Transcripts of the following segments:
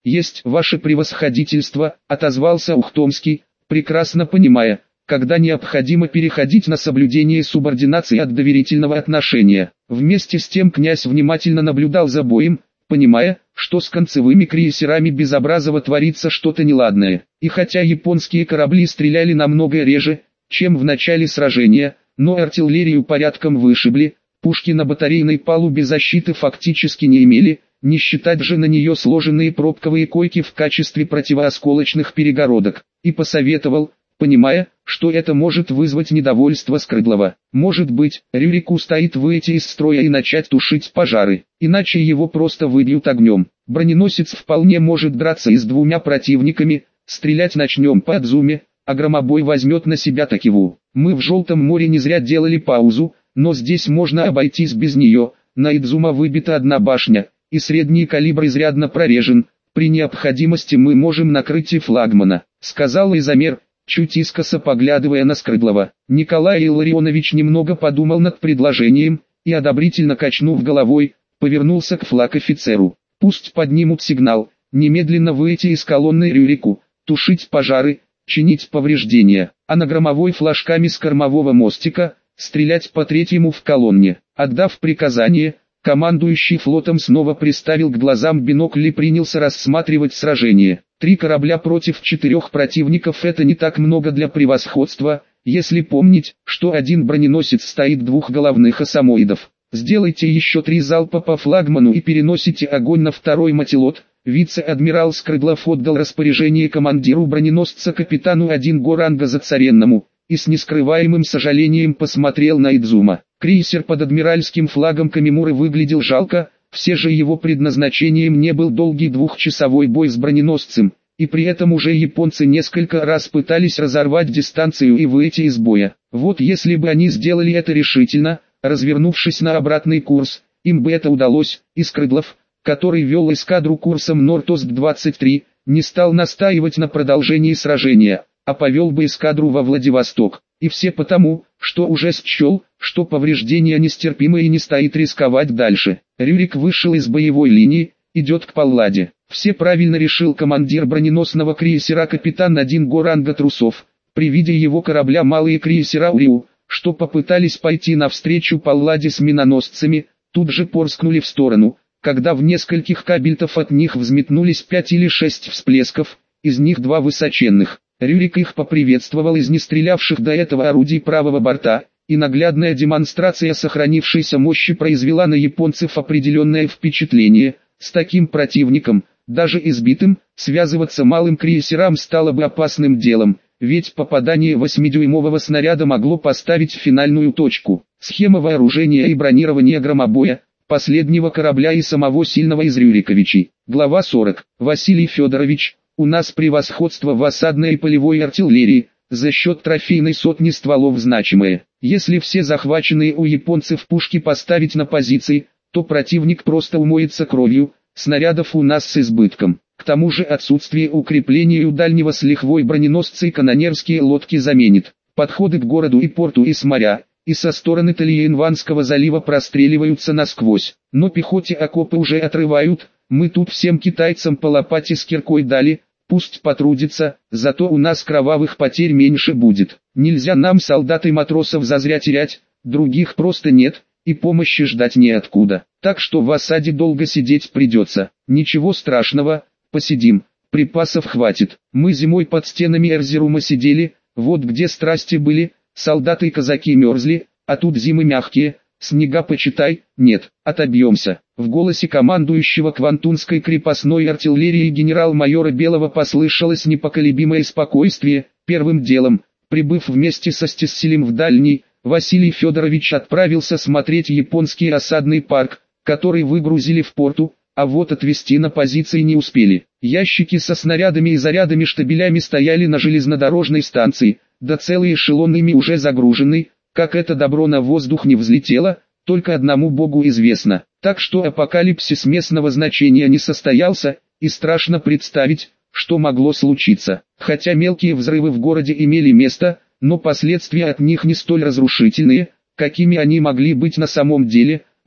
«Есть, ваше превосходительство», — отозвался Ухтомский, прекрасно понимая, когда необходимо переходить на соблюдение субординации от доверительного отношения. Вместе с тем князь внимательно наблюдал за боем, понимая, что с концевыми крейсерами Безобразова творится что-то неладное. И хотя японские корабли стреляли намного реже, чем в начале сражения, но артиллерию порядком вышибли, пушки на батарейной палубе защиты фактически не имели, не считать же на нее сложенные пробковые койки в качестве противоосколочных перегородок, и посоветовал, понимая, что это может вызвать недовольство Скрыдлова. Может быть, Рюрику стоит выйти из строя и начать тушить пожары, иначе его просто выбьют огнем. Броненосец вполне может драться и с двумя противниками, стрелять начнем по Адзуме, а громобой возьмет на себя Такиву. Мы в Желтом море не зря делали паузу, но здесь можно обойтись без нее. На Идзума выбита одна башня, и средний калибр изрядно прорежен. При необходимости мы можем накрыть и флагмана, сказал Изомер, чуть искоса поглядывая на Скрыдлова. Николай Илларионович немного подумал над предложением, и одобрительно качнув головой, повернулся к флаг-офицеру. Пусть поднимут сигнал, немедленно выйти из колонны Рюрику, тушить пожары, чинить повреждения, а на громовой флажками с кормового мостика, стрелять по третьему в колонне. Отдав приказание, командующий флотом снова приставил к глазам бинокль и принялся рассматривать сражение. 3 корабля против 4 противников — это не так много для превосходства, если помнить, что один броненосец стоит 2 головных осамоидов. Сделайте еще 3 залпа по флагману и переносите огонь на второй мотилот. Вице-адмирал Скрыдлов отдал распоряжение командиру броненосца капитану 1 Горанга Зацаренному, и с нескрываемым сожалением посмотрел на Идзума. Крейсер под адмиральским флагом Камимуры выглядел жалко, все же его предназначением не был долгий 2-часовой бой с броненосцем, и при этом уже японцы несколько раз пытались разорвать дистанцию и выйти из боя. Вот если бы они сделали это решительно, развернувшись на обратный курс, им бы это удалось, и Скрыдлов, который вел эскадру курсом Норд-Ост-23, не стал настаивать на продолжении сражения, а повел бы эскадру во Владивосток. И все потому, что уже счел, что повреждения нестерпимы и не стоит рисковать дальше. Рюрик вышел из боевой линии, идет к Палладе. Все правильно решил командир броненосного крейсера капитан 1 Горанга Трусов. При виде его корабля малые крейсера Уриу, что попытались пойти навстречу Палладе с миноносцами, тут же порскнули в сторону, когда в нескольких кабельтов от них взметнулись 5 или 6 всплесков, из них 2 высоченных. Рюрик их поприветствовал из нестрелявших до этого орудий правого борта, и наглядная демонстрация сохранившейся мощи произвела на японцев определенное впечатление. С таким противником, даже избитым, связываться малым крейсерам стало бы опасным делом, ведь попадание 8-дюймового снаряда могло поставить финальную точку. Схема вооружения и бронирования громобоя, последнего корабля и самого сильного из Рюриковичей. Глава 40. Василий Федорович, у нас превосходство в осадной и полевой артиллерии, за счет трофейной сотни стволов значимое. Если все захваченные у японцев пушки поставить на позиции, то противник просто умоется кровью, снарядов у нас с избытком. К тому же отсутствие укреплений у дальнего с лихвой броненосца и канонерские лодки заменит. Подходы к городу и порту и с моря, и со стороны Тальяинванского залива простреливаются насквозь. Но пехоте окопы уже отрывают, мы тут всем китайцам по лопате с киркой дали, пусть потрудится, зато у нас кровавых потерь меньше будет. Нельзя нам солдат и матросов зазря терять, других просто нет, и помощи ждать неоткуда. Так что в осаде долго сидеть придется. Ничего страшного, посидим, припасов хватит. Мы зимой под стенами Эрзерума сидели, вот где страсти были, солдаты и казаки мерзли, а тут зимы мягкие, снега почитай, нет, отобьемся. В голосе командующего Квантунской крепостной артиллерии генерал-майора Белого послышалось непоколебимое спокойствие. Первым делом, прибыв вместе со Стесселем в Дальний, Василий Федорович отправился смотреть японский осадный парк, который выгрузили в порту, а вот отвезти на позиции не успели. Ящики со снарядами и зарядами штабелями стояли на железнодорожной станции, да целые эшелоны ими уже загружены. Как это добро на воздух не взлетело, только одному богу известно. Так что апокалипсис местного значения не состоялся, и страшно представить, что могло случиться. Хотя мелкие взрывы в городе имели место, но последствия от них не столь разрушительные, какими они могли быть на самом деле.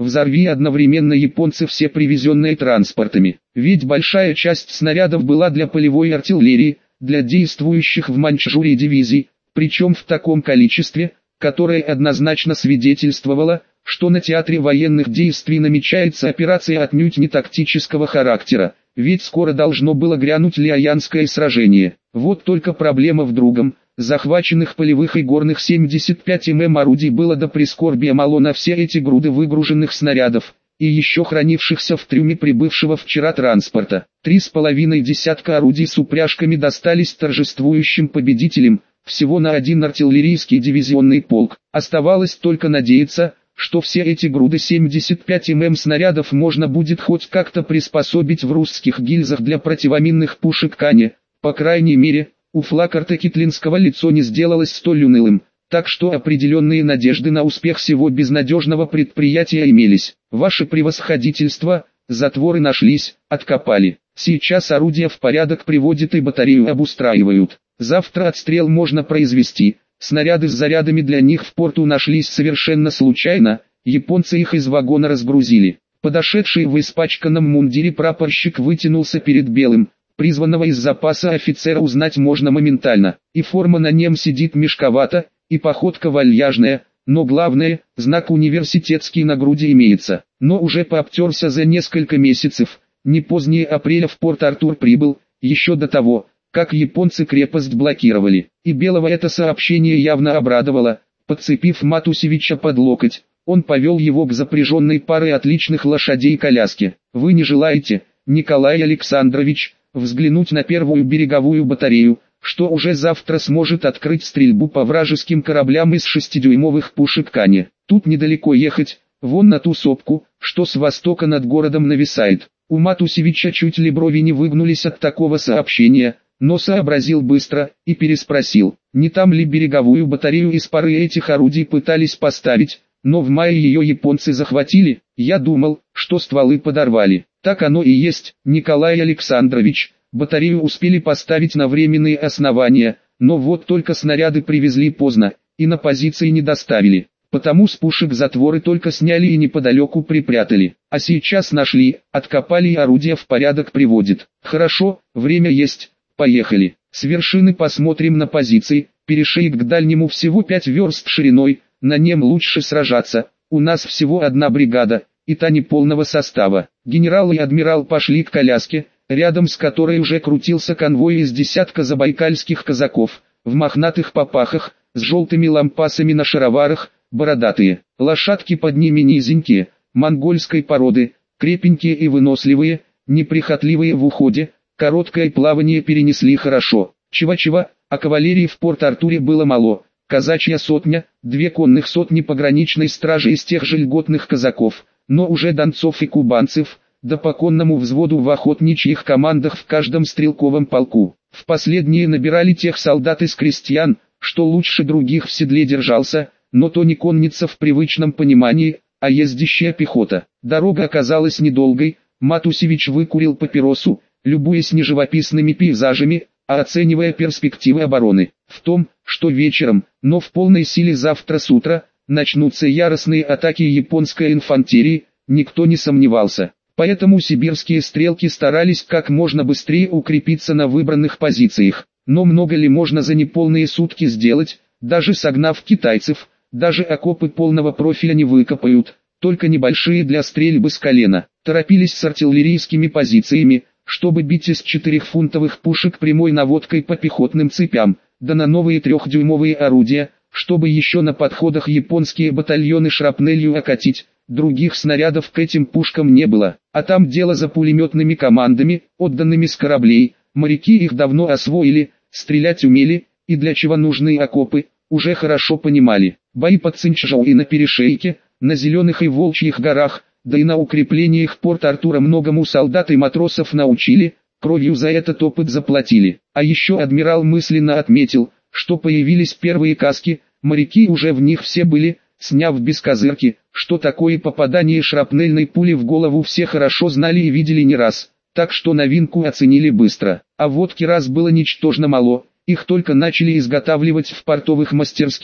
взорви одновременно японцы все привезенные транспортами. Ведь большая часть снарядов была для полевой артиллерии, для действующих в Маньчжурии дивизий, причем в таком количестве, которое однозначно свидетельствовало, что на театре военных действий намечается операция отнюдь не тактического характера, ведь скоро должно было грянуть Лиаянское сражение. Вот только проблема в другом. Захваченных полевых и горных 75 мм орудий было до прискорбия мало на все эти груды выгруженных снарядов, и еще хранившихся в трюме прибывшего вчера транспорта. 3,5 десятка орудий с упряжками достались торжествующим победителям, всего на один артиллерийский дивизионный полк. Оставалось только надеяться, что все эти груды 75 мм снарядов можно будет хоть как-то приспособить в русских гильзах для противоминных пушек Кане. По крайней мере, у Флакарта Китлинского лицо не сделалось столь унылым, так что определенные надежды на успех всего безнадежного предприятия имелись. Ваше превосходительство, затворы нашлись, откопали. Сейчас орудия в порядок приводят и батарею обустраивают. Завтра отстрел можно произвести. Снаряды с зарядами для них в порту нашлись совершенно случайно, японцы их из вагона разгрузили. Подошедший в испачканном мундире прапорщик вытянулся перед белым. Призванного из запаса офицера узнать можно моментально, и форма на нем сидит мешковато, и походка вальяжная, но главное, знак университетский на груди имеется, но уже пообтерся за несколько месяцев, не позднее апреля в Порт-Артур прибыл, еще до того, как японцы крепость блокировали, и Белого это сообщение явно обрадовало. Подцепив Матусевича под локоть, он повел его к запряженной паре отличных лошадей коляске. «Вы не желаете, Николай Александрович, взглянуть на первую береговую батарею, что уже завтра сможет открыть стрельбу по вражеским кораблям из 6-дюймовых пушек Кане? Тут недалеко ехать, вон на ту сопку, что с востока над городом нависает». У Матусевича чуть ли брови не выгнулись от такого сообщения, но сообразил быстро и переспросил, не там ли береговую батарею из пары этих орудий пытались поставить, но в мае ее японцы захватили. Я думал, что стволы подорвали. Так оно и есть, Николай Александрович, батарею успели поставить на временные основания, но вот только снаряды привезли поздно, и на позиции не доставили. Потому с пушек затворы только сняли и неподалеку припрятали. А сейчас нашли, откопали и орудия в порядок приводит. Хорошо, время есть, поехали. С вершины посмотрим на позиции, перешейк к дальнему всего 5 верст шириной, на нем лучше сражаться, у нас всего одна бригада, и та не полного состава. Генерал и адмирал пошли к коляске, рядом с которой уже крутился конвой из десятка забайкальских казаков, в мохнатых попахах, с желтыми лампасами на шароварах, бородатые. Лошадки под ними низенькие, монгольской породы, крепенькие и выносливые, неприхотливые в уходе, короткое плавание перенесли хорошо. Чего-чего, а кавалерии в Порт-Артуре было мало. Казачья сотня, 2 конных сотни пограничной стражи из тех же льготных казаков, но уже донцов и кубанцев, да по конному взводу в охотничьих командах в каждом стрелковом полку. В последние набирали тех солдат из крестьян, что лучше других в седле держался, но то не конница в привычном понимании, а ездящая пехота. Дорога оказалась недолгой, Матусевич выкурил папиросу, любуясь не живописными пейзажами, а оценивая перспективы обороны. В том, что вечером, но в полной силе завтра с утра, начнутся яростные атаки японской инфантерии, никто не сомневался. Поэтому сибирские стрелки старались как можно быстрее укрепиться на выбранных позициях. Но много ли можно за неполные сутки сделать, даже согнав китайцев, даже окопы полного профиля не выкопают, только небольшие для стрельбы с колена. Торопились с артиллерийскими позициями, чтобы бить из 4-фунтовых пушек прямой наводкой по пехотным цепям, да на новые 3-дюймовые орудия, чтобы еще на подходах японские батальоны шрапнелью окатить. Других снарядов к этим пушкам не было, а там дело за пулеметными командами, отданными с кораблей. Моряки их давно освоили, стрелять умели, и для чего нужны окопы, уже хорошо понимали. Бои под Цинчжоу и на перешейке, на Зеленых и Волчьих горах, да и на укреплениях Порт-Артура многому солдат и матросов научили, кровью за этот опыт заплатили. А еще адмирал мысленно отметил, что появились первые каски, моряки уже в них все были, сняв без козырки, что такое попадание шрапнельной пули в голову все хорошо знали и видели не раз, так что новинку оценили быстро. А вот кирас было ничтожно мало, их только начали изготавливать в портовых мастерских,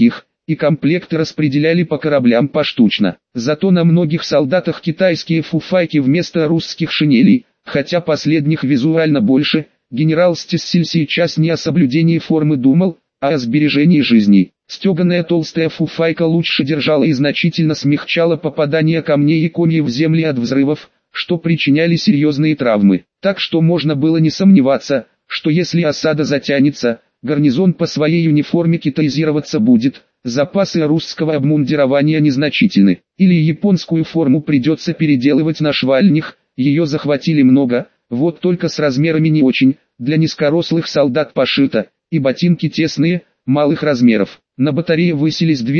и комплекты распределяли по кораблям поштучно. Зато на многих солдатах китайские фуфайки вместо русских шинелей, хотя последних визуально больше. Генерал Стессель сейчас не о соблюдении формы думал, а о сбережении жизней. Стеганая толстая фуфайка лучше держала и значительно смягчала попадание камней и комьев в земли от взрывов, что причиняли серьезные травмы. Так что можно было не сомневаться, что если осада затянется, гарнизон по своей униформе китаизироваться будет. Запасы русского обмундирования незначительны. Или японскую форму придется переделывать на швальнях, ее захватили много. Вот только с размерами не очень, для низкорослых солдат пошито, и ботинки тесные, малых размеров. На батарее высились две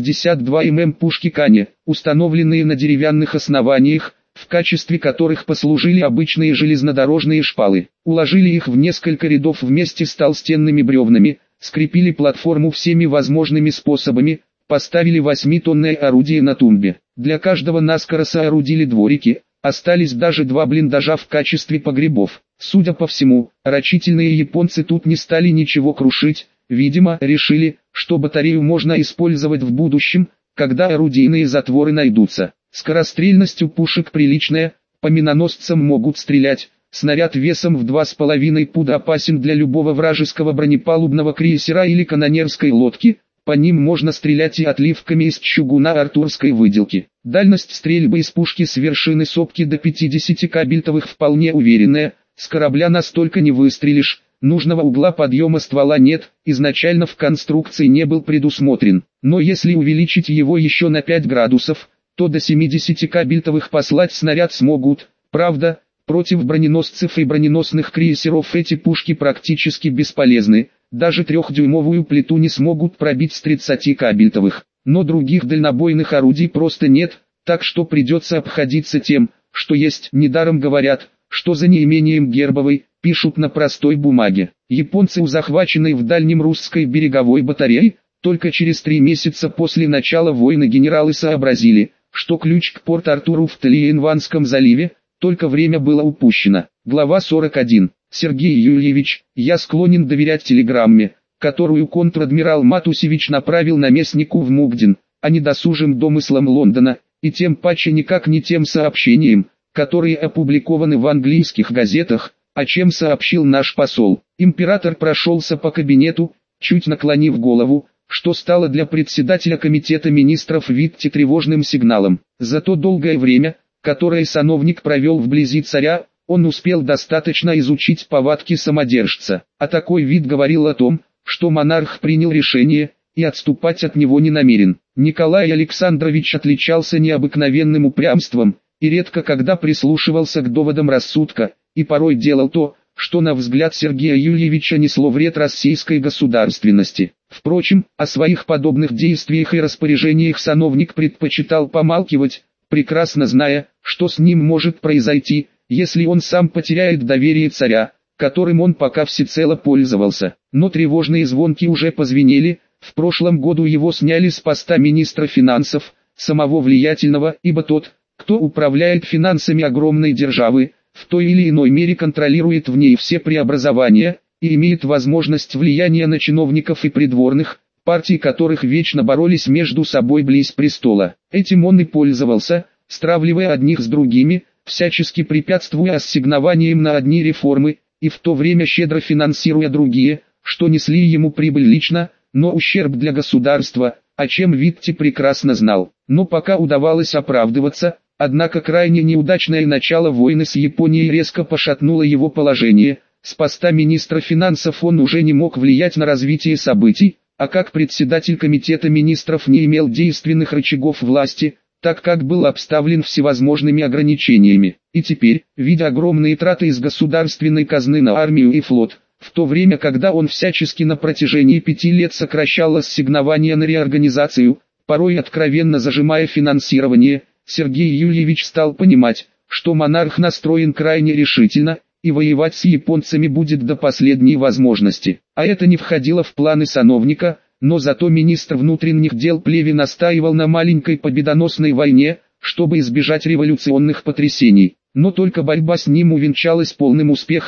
152 мм пушки Кане, установленные на деревянных основаниях, в качестве которых послужили обычные железнодорожные шпалы. Уложили их в несколько рядов вместе с толстенными бревнами, скрепили платформу всеми возможными способами, поставили 8-тонное орудие на тумбе. Для каждого наскоро соорудили дворики. Остались даже 2 блиндажа в качестве погребов. Судя по всему, рачительные японцы тут не стали ничего крушить, видимо, решили, что батарею можно использовать в будущем, когда орудийные затворы найдутся. Скорострельность у пушек приличная, по миноносцам могут стрелять, снаряд весом в 2,5 пуда опасен для любого вражеского бронепалубного крейсера или канонерской лодки. По ним можно стрелять и отливками из чугуна артурской выделки. Дальность стрельбы из пушки с вершины сопки до 50 кабельтовых вполне уверенная, с корабля настолько не выстрелишь, нужного угла подъема ствола нет, изначально в конструкции не был предусмотрен. Но если увеличить его еще на 5 градусов, то до 70 кабельтовых послать снаряд смогут. Правда, против броненосцев и броненосных крейсеров эти пушки практически бесполезны. Даже 3-дюймовую плиту не смогут пробить с 30 кабельтовых. Но других дальнобойных орудий просто нет, так что придется обходиться тем, что есть. Недаром говорят, что за неимением гербовой, пишут на простой бумаге. Японцы у захваченной в дальнем русской береговой батареи, только через 3 месяца после начала войны генералы сообразили, что ключ к Порт-Артуру в Тальянванском заливе, только время было упущено. Глава 41. Сергей Юльевич, я склонен доверять телеграмме, которую контр-адмирал Матусевич направил наместнику в Мугдин, а не досужим домыслам Лондона, и тем паче никак не тем сообщениям, которые опубликованы в английских газетах, о чем сообщил наш посол. Император прошелся по кабинету, чуть наклонив голову, что стало для председателя комитета министров Витте тревожным сигналом. За то долгое время, которое сановник провел вблизи царя, он успел достаточно изучить повадки самодержца, а такой вид говорил о том, что монарх принял решение, и отступать от него не намерен. Николай Александрович отличался необыкновенным упрямством, и редко когда прислушивался к доводам рассудка, и порой делал то, что на взгляд Сергея Юльевича несло вред российской государственности. Впрочем, о своих подобных действиях и распоряжениях сановник предпочитал помалкивать, прекрасно зная, что с ним может произойти, если он сам потеряет доверие царя, которым он пока всецело пользовался. Но тревожные звонки уже позвенели, в прошлом году его сняли с поста министра финансов, самого влиятельного, ибо тот, кто управляет финансами огромной державы, в той или иной мере контролирует в ней все преобразования, и имеет возможность влияния на чиновников и придворных, партии которых вечно боролись между собой близ престола. Этим он и пользовался, стравливая одних с другими, всячески препятствуя ассигнованиям на одни реформы, и в то время щедро финансируя другие, что несли ему прибыль лично, но ущерб для государства, о чем Витте прекрасно знал. Но пока удавалось оправдываться, однако крайне неудачное начало войны с Японией резко пошатнуло его положение. С поста министра финансов он уже не мог влиять на развитие событий, а как председатель комитета министров не имел действенных рычагов власти, так как был обставлен всевозможными ограничениями. И теперь, видя огромные траты из государственной казны на армию и флот, в то время когда он всячески на протяжении 5 лет сокращал ассигнования на реорганизацию, порой откровенно зажимая финансирование, Сергей Юльевич стал понимать, что монарх настроен крайне решительно, и воевать с японцами будет до последней возможности. А это не входило в планы сановника, но зато министр внутренних дел Плеве настаивал на маленькой победоносной войне, чтобы избежать революционных потрясений. Но только борьба с ним увенчалась полным успехом,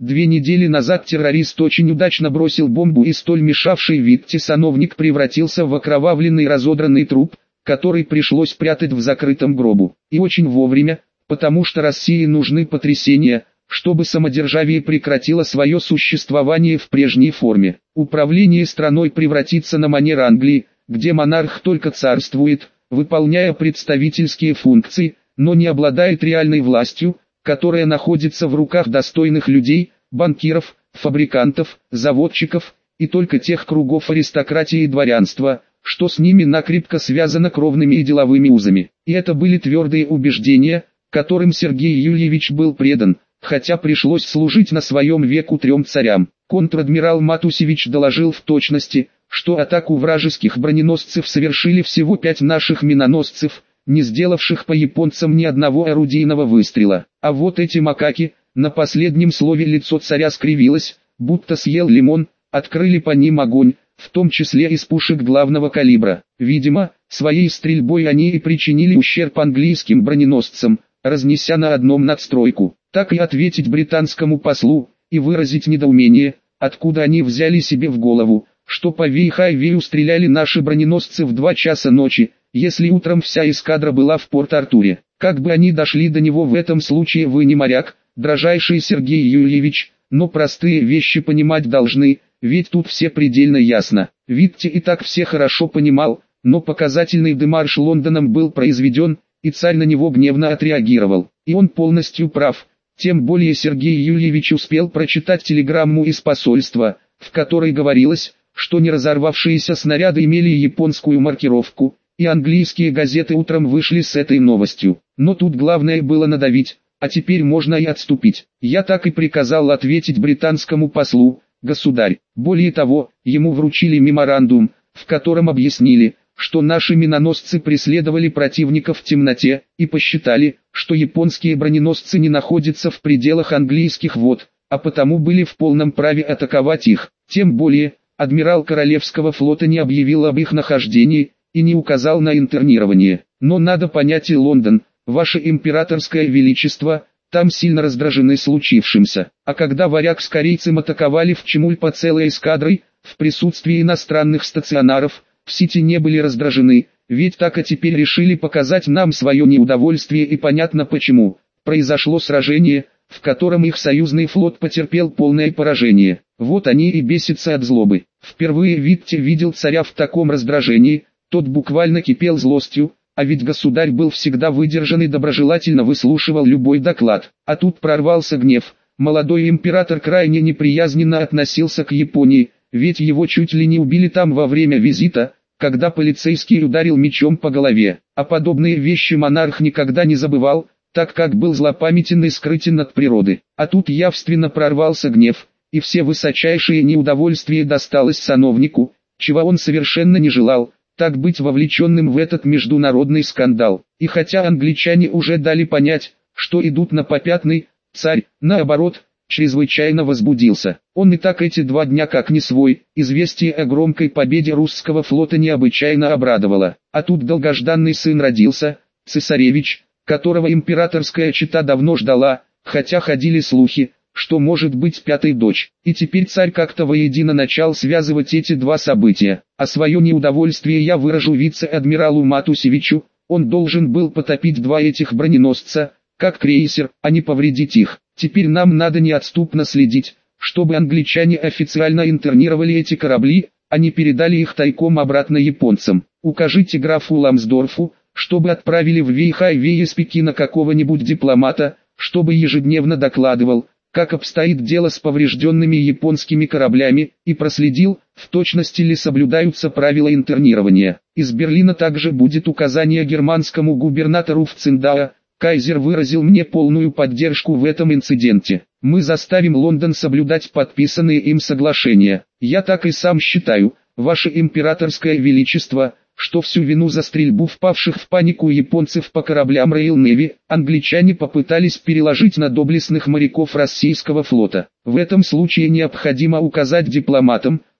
2 недели назад террорист очень удачно бросил бомбу, и столь мешавший Витте сановник превратился в окровавленный разодранный труп, который пришлось прятать в закрытом гробу. И очень вовремя, потому что России нужны потрясения, чтобы самодержавие прекратило свое существование в прежней форме. Управление страной превратится на манер Англии, где монарх только царствует, выполняя представительские функции, но не обладает реальной властью, которая находится в руках достойных людей, банкиров, фабрикантов, заводчиков, и только тех кругов аристократии и дворянства, что с ними накрепко связано кровными и деловыми узами. И это были твердые убеждения, которым Сергей Юльевич был предан, хотя пришлось служить на своем веку 3 царям. Контр-адмирал Матусевич доложил в точности, что атаку вражеских броненосцев совершили всего 5 наших миноносцев, не сделавших по японцам ни одного орудийного выстрела. А вот эти макаки, на последнем слове лицо царя скривилось, будто съел лимон, открыли по ним огонь, в том числе из пушек главного калибра. Видимо, своей стрельбой они и причинили ущерб английским броненосцам, разнеся на одном надстройку. Так и ответить британскому послу, и выразить недоумение, откуда они взяли себе в голову, что по Вейхайвею стреляли наши броненосцы в 2 часа ночи, если утром вся эскадра была в Порт-Артуре. Как бы они дошли до него в этом случае, вы не моряк, дрожайший Сергей Юльевич, но простые вещи понимать должны, ведь тут все предельно ясно. Витте и так все хорошо понимал, но показательный демарш Лондоном был произведен, и царь на него гневно отреагировал. И он полностью прав, тем более Сергей Юльевич успел прочитать телеграмму из посольства, в которой говорилось, что не разорвавшиеся снаряды имели японскую маркировку, и английские газеты утром вышли с этой новостью. Но тут главное было надавить, а теперь можно и отступить. Я так и приказал ответить британскому послу, государь. Более того, ему вручили меморандум, в котором объяснили, что наши миноносцы преследовали противника в темноте, и посчитали, что японские броненосцы не находятся в пределах английских вод, а потому были в полном праве атаковать их. Тем более, адмирал Королевского флота не объявил об их нахождении, и не указал на интернирование. Но надо понять и Лондон, ваше императорское величество, там сильно раздражены случившимся. А когда варяг с корейцем атаковали в Чемульпо целой эскадрой, в присутствии иностранных стационаров, в Сити не были раздражены, ведь так и теперь решили показать нам свое неудовольствие, и понятно почему. Произошло сражение, в котором их союзный флот потерпел полное поражение. Вот они и бесятся от злобы. Впервые Витте видел царя в таком раздражении, тот буквально кипел злостью, а ведь государь был всегда выдержан и доброжелательно выслушивал любой доклад. А тут прорвался гнев. Молодой император крайне неприязненно относился к Японии, ведь его чуть ли не убили там во время визита, когда полицейский ударил мечом по голове. А подобные вещи монарх никогда не забывал, так как был злопамятен и скрытен от природы. А тут явственно прорвался гнев, и все высочайшие неудовольствия досталось сановнику, чего он совершенно не желал, так быть вовлеченным в этот международный скандал. И хотя англичане уже дали понять, что идут на попятный, царь, наоборот, чрезвычайно возбудился. Он и так эти 2 дня как не свой, известие о громкой победе русского флота необычайно обрадовало. А тут долгожданный сын родился, цесаревич, которого императорская чета давно ждала, хотя ходили слухи, что может быть 5-й дочь. И теперь царь как-то воедино начал связывать эти 2 события. А свое неудовольствие я выражу вице-адмиралу Матусевичу, он должен был потопить 2 этих броненосца, как крейсер, а не повредить их. Теперь нам надо неотступно следить, чтобы англичане официально интернировали эти корабли, а не передали их тайком обратно японцам. Укажите графу Ламсдорфу, чтобы отправили в Вейхайвей из Пекина какого-нибудь дипломата, чтобы ежедневно докладывал, как обстоит дело с поврежденными японскими кораблями, и проследил, в точности ли соблюдаются правила интернирования. Из Берлина также будет указание германскому губернатору в Циндау. Кайзер выразил мне полную поддержку в этом инциденте. Мы заставим Лондон соблюдать подписанные им соглашения. Я так и сам считаю, ваше императорское величество, что всю вину за стрельбу впавших в панику японцев по кораблям Royal Navy англичане попытались переложить на доблестных моряков российского флота. В этом случае необходимо указать дипломатам,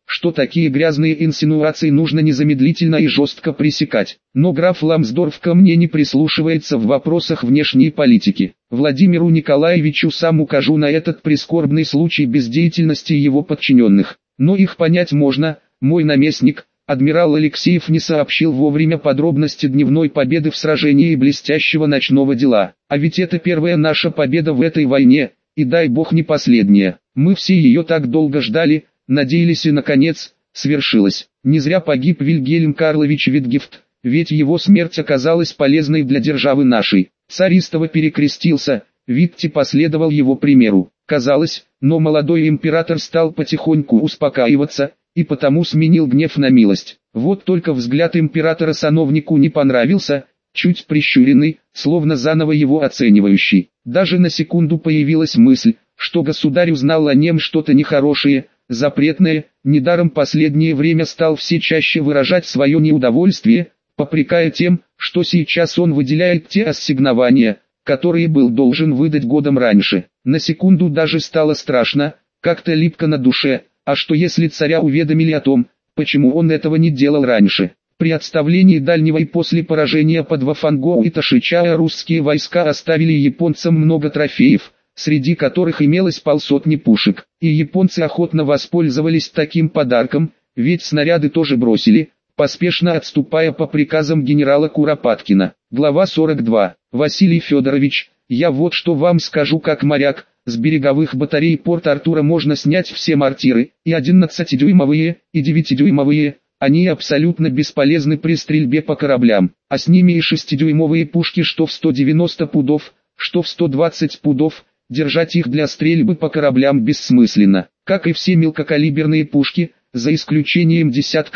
что такие грязные инсинуации нужно незамедлительно и жестко пресекать. Но граф Ламсдорф ко мне не прислушивается в вопросах внешней политики. Владимиру Николаевичу сам укажу на этот прискорбный случай бездеятельности его подчиненных. Но их понять можно, мой наместник, адмирал Алексеев, не сообщил вовремя подробности дневной победы в сражении и блестящего ночного дела. А ведь это первая наша победа в этой войне, и дай бог не последняя. Мы все ее так долго ждали, надеялись, и наконец, свершилось. Не зря погиб Вильгельм Карлович Витгефт, ведь его смерть оказалась полезной для державы нашей. Царь истово перекрестился, Витте последовал его примеру. Казалось, но молодой император стал потихоньку успокаиваться, и потому сменил гнев на милость. Вот только взгляд императора сановнику не понравился, чуть прищуренный, словно заново его оценивающий. Даже на секунду появилась мысль, что государь узнал о нем что-то нехорошее, запретное. Недаром последнее время стал все чаще выражать свое неудовольствие, попрекая тем, что сейчас он выделяет те ассигнования, которые был должен выдать годом раньше. На секунду даже стало страшно, как-то липко на душе. А что если царя уведомили о том, почему он этого не делал раньше? При отставлении Дальнего и после поражения под Вафангоу и Ташичая русские войска оставили японцам много трофеев, среди которых имелось полсотни пушек. И японцы охотно воспользовались таким подарком, ведь снаряды тоже бросили, поспешно отступая по приказам генерала Куропаткина. Глава 42. Василий Федорович, я вот что вам скажу как моряк. С береговых батарей Порт-Артура можно снять все мортиры, и 11-дюймовые, и 9-дюймовые, они абсолютно бесполезны при стрельбе по кораблям, а с ними и 6-дюймовые пушки что в 190 пудов, что в 120 пудов, держать их для стрельбы по кораблям бессмысленно, как и все мелкокалиберные пушки, за исключением десятка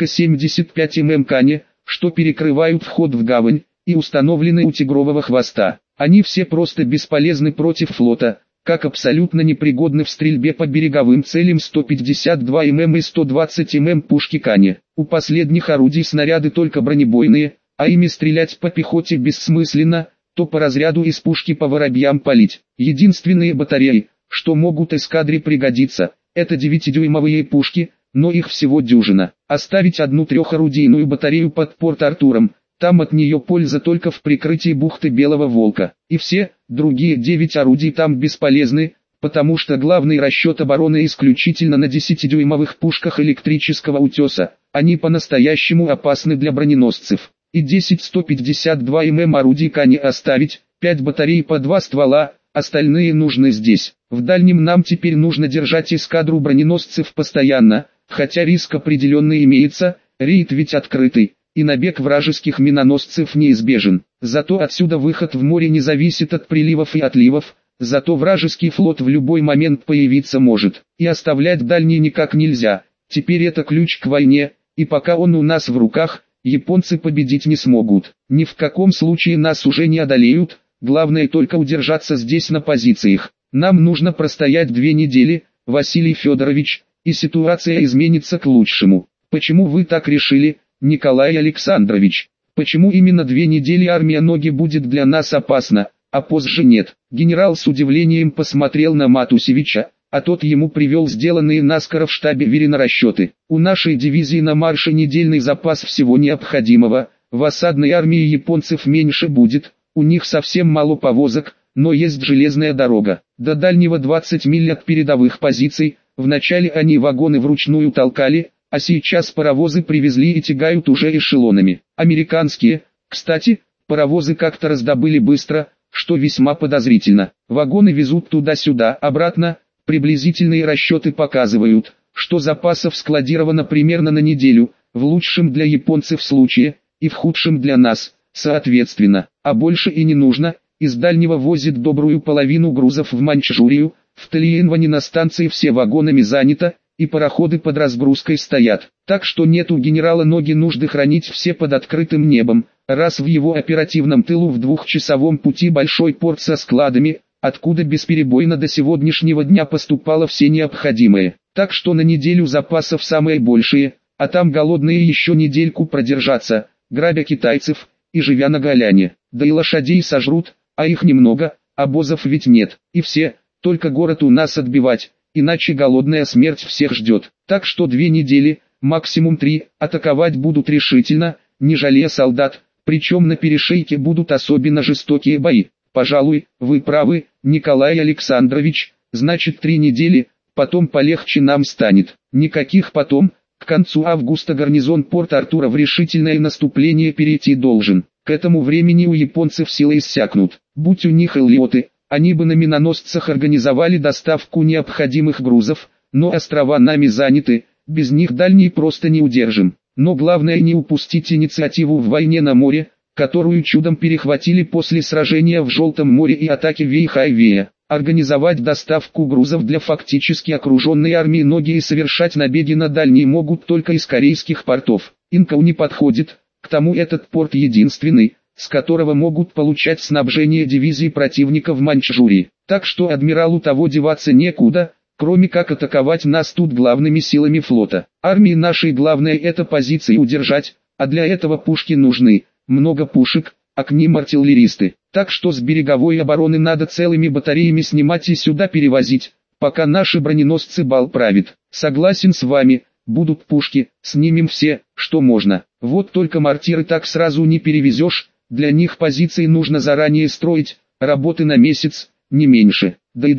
75 мм Кани, что перекрывают вход в гавань, и установлены у тигрового хвоста. Они все просто бесполезны против флота, как абсолютно непригодны в стрельбе по береговым целям 152 мм и 120 мм пушки Кани. У последних орудий снаряды только бронебойные, а ими стрелять по пехоте бессмысленно, то по разряду из пушки по воробьям палить. Единственные батареи, что могут эскадре пригодиться, это 9-дюймовые пушки, но их всего дюжина. Оставить одну трехорудийную батарею под Порт-Артуром, там от нее польза только в прикрытии бухты Белого Волка. И все, другие 9 орудий там бесполезны, потому что главный расчет обороны исключительно на 10-дюймовых пушках электрического утеса. Они по-настоящему опасны для броненосцев. И 10 152 мм орудий Кани оставить, 5 батарей по 2 ствола, остальные нужны здесь. В дальнем нам теперь нужно держать эскадру броненосцев постоянно, хотя риск определенно имеется, рейд ведь открытый, и набег вражеских миноносцев неизбежен. Зато отсюда выход в море не зависит от приливов и отливов, зато вражеский флот в любой момент появиться может. И оставлять дальний никак нельзя, теперь это ключ к войне, и пока он у нас в руках, японцы победить не смогут. Ни в каком случае нас уже не одолеют, главное только удержаться здесь на позициях. Нам нужно простоять 2 недели, Василий Федорович, и ситуация изменится к лучшему. Почему вы так решили, Николай Александрович? Почему именно 2 недели армия Ноги будет для нас опасна, а позже нет? Генерал с удивлением посмотрел на Матусевича, а тот ему привел сделанные наскоро в штабе Верина расчеты. У нашей дивизии на марше недельный запас всего необходимого, в осадной армии японцев меньше будет, у них совсем мало повозок, но есть железная дорога. До дальнего 20 миль от передовых позиций, вначале они вагоны вручную толкали, а сейчас паровозы привезли и тягают уже эшелонами. Американские, кстати, паровозы как-то раздобыли быстро, что весьма подозрительно. Вагоны везут туда-сюда, обратно. Приблизительные расчеты показывают, что запасов складировано примерно на неделю, в лучшем для японцев случае, и в худшем для нас, соответственно. А больше и не нужно, из дальнего возит добрую половину грузов в Маньчжурию, в Тальянване на станции все вагонами занято, и пароходы под разгрузкой стоят. Так что нет у генерала Ноги нужды хранить все под открытым небом, раз в его оперативном тылу в 2-часовом пути большой порт со складами, откуда бесперебойно до сегодняшнего дня поступало все необходимое. Так что на неделю запасов самые большие, а там голодные еще недельку продержаться, грабя китайцев и живя на Голяне. Да и лошадей сожрут, а их немного, обозов ведь нет. И все, только город у нас отбивать, иначе голодная смерть всех ждет. Так что 2 недели, максимум 3, атаковать будут решительно, не жалея солдат, причем на перешейке будут особенно жестокие бои. Пожалуй, вы правы, Николай Александрович, значит 3 недели, потом полегче нам станет. Никаких потом, к концу августа гарнизон Порт-Артура в решительное наступление перейти должен. К этому времени у японцев силы иссякнут. Будь у них эллиоты, они бы на миноносцах организовали доставку необходимых грузов, но острова нами заняты, без них дальний просто не удержим. Но главное не упустить инициативу в войне на море, которую чудом перехватили после сражения в Желтом море и атаки Вейхайвея. Организовать доставку грузов для фактически окруженной армии ноги и совершать набеги на дальние могут только из корейских портов. Инкоу не подходит, к тому этот порт единственный, с которого могут получать снабжение дивизий противника в Маньчжурии. Так что адмиралу того деваться некуда, кроме как атаковать нас тут главными силами флота. Армии нашей главное это позиции удержать, а для этого пушки нужны, много пушек, а к ним артиллеристы. Так что с береговой обороны надо целыми батареями снимать и сюда перевозить, пока наши броненосцы бал правят. Согласен с вами, будут пушки, снимем все, что можно. Вот только мортиры так сразу не перевезешь, для них позиции нужно заранее строить, работы на месяц, не меньше. Да и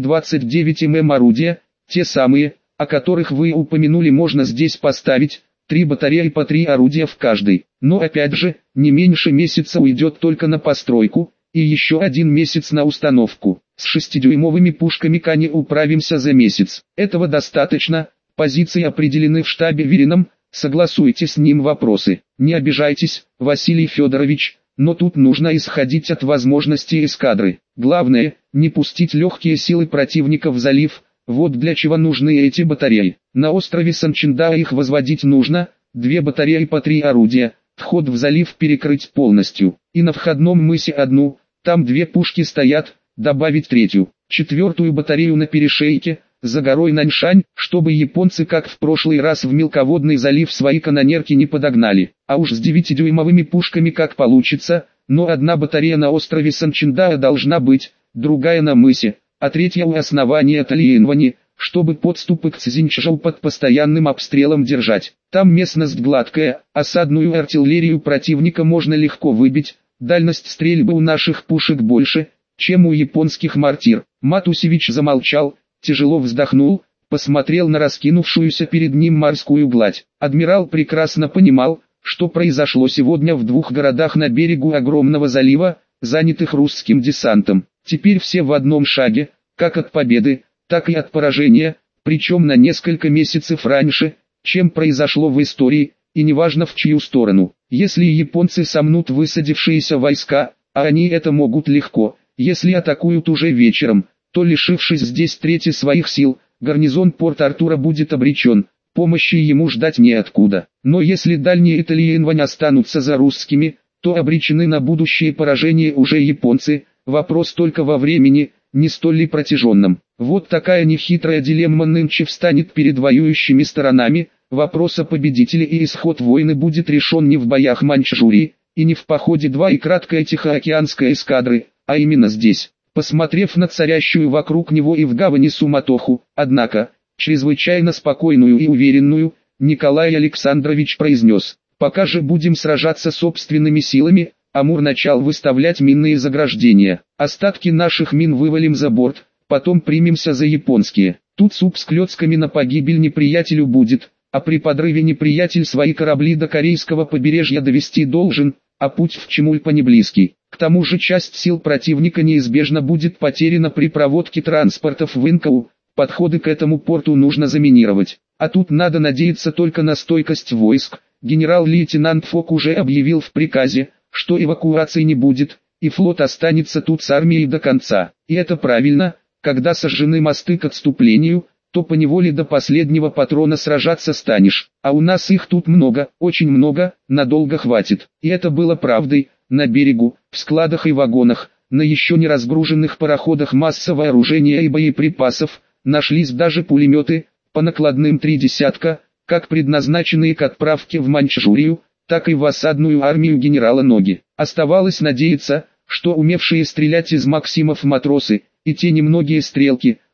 229 мм орудия, те самые, о которых вы упомянули, можно здесь поставить, 3 батареи по 3 орудия в каждой. Но опять же, не меньше месяца уйдет только на постройку, и еще 1 месяц на установку. С 6-дюймовыми пушками Кани управимся за месяц. Этого достаточно, позиции определены в штабе Верином, согласуйте с ним вопросы. Не обижайтесь, Василий Федорович, но тут нужно исходить от возможностей эскадры. Главное, не пустить легкие силы противника в залив. Вот для чего нужны эти батареи. На острове Санчинда их возводить нужно, 2 батареи по 3 орудия, вход в залив перекрыть полностью. И на входном мысе одну, там 2 пушки стоят, добавить 3-ю, 4-ю батарею на перешейке, за горой Наньшань, чтобы японцы как в прошлый раз в мелководный залив свои канонерки не подогнали. А уж с 9-дюймовыми пушками как получится, но одна батарея на острове Санчинда должна быть, другая на мысе, а 3-я у основания Тальянвани, чтобы подступы к Цзиньчжоу под постоянным обстрелом держать. Там местность гладкая, осадную артиллерию противника можно легко выбить, дальность стрельбы у наших пушек больше, чем у японских мортир. Матусевич замолчал, тяжело вздохнул, посмотрел на раскинувшуюся перед ним морскую гладь. Адмирал прекрасно понимал, что произошло сегодня в 2 городах на берегу огромного залива, занятых русским десантом. Теперь все в одном шаге, как от победы, так и от поражения, причем на несколько месяцев раньше, чем произошло в истории, и неважно в чью сторону. Если японцы сомнут высадившиеся войска, а они это могут легко, если атакуют уже вечером, то лишившись здесь трети своих сил, гарнизон Порт-Артура будет обречен, помощи ему ждать неоткуда. Но если дальние Тальянвань останутся за русскими, то обречены на будущее поражение уже японцы. Вопрос только во времени, не столь ли протяженном. Вот такая нехитрая дилемма нынче встанет перед воюющими сторонами. Вопрос о победителе и исход войны будет решен не в боях Маньчжурии, и не в походе 2 и краткой Тихоокеанской эскадры, а именно здесь. Посмотрев на царящую вокруг него и в гавани суматоху, однако, чрезвычайно спокойную и уверенную, Николай Александрович произнес: «Пока же будем сражаться собственными силами, Амур начал выставлять минные заграждения. Остатки наших мин вывалим за борт, потом примемся за японские. Тут суп с клёцками на погибель неприятелю будет, а при подрыве неприятель свои корабли до корейского побережья довести должен, а путь в Чемульпа не близкий. К тому же часть сил противника неизбежно будет потеряна при проводке транспортов в Инкоу, подходы к этому порту нужно заминировать. А тут надо надеяться только на стойкость войск. Генерал-лейтенант Фок уже объявил в приказе, что эвакуации не будет, и флот останется тут с армией до конца. И это правильно, когда сожжены мосты к отступлению, то поневоле до последнего патрона сражаться станешь. А у нас их тут много, очень много, надолго хватит. И это было правдой, на берегу, в складах и вагонах, на еще не разгруженных пароходах масса вооружения и боеприпасов, нашлись даже пулеметы, по накладным 3 десятка, как предназначенные к отправке в Маньчжурию, так и в осадную армию генерала Ноги. Оставалось надеяться, что умевшие стрелять из Максимов матросы, и те немногие стрелки,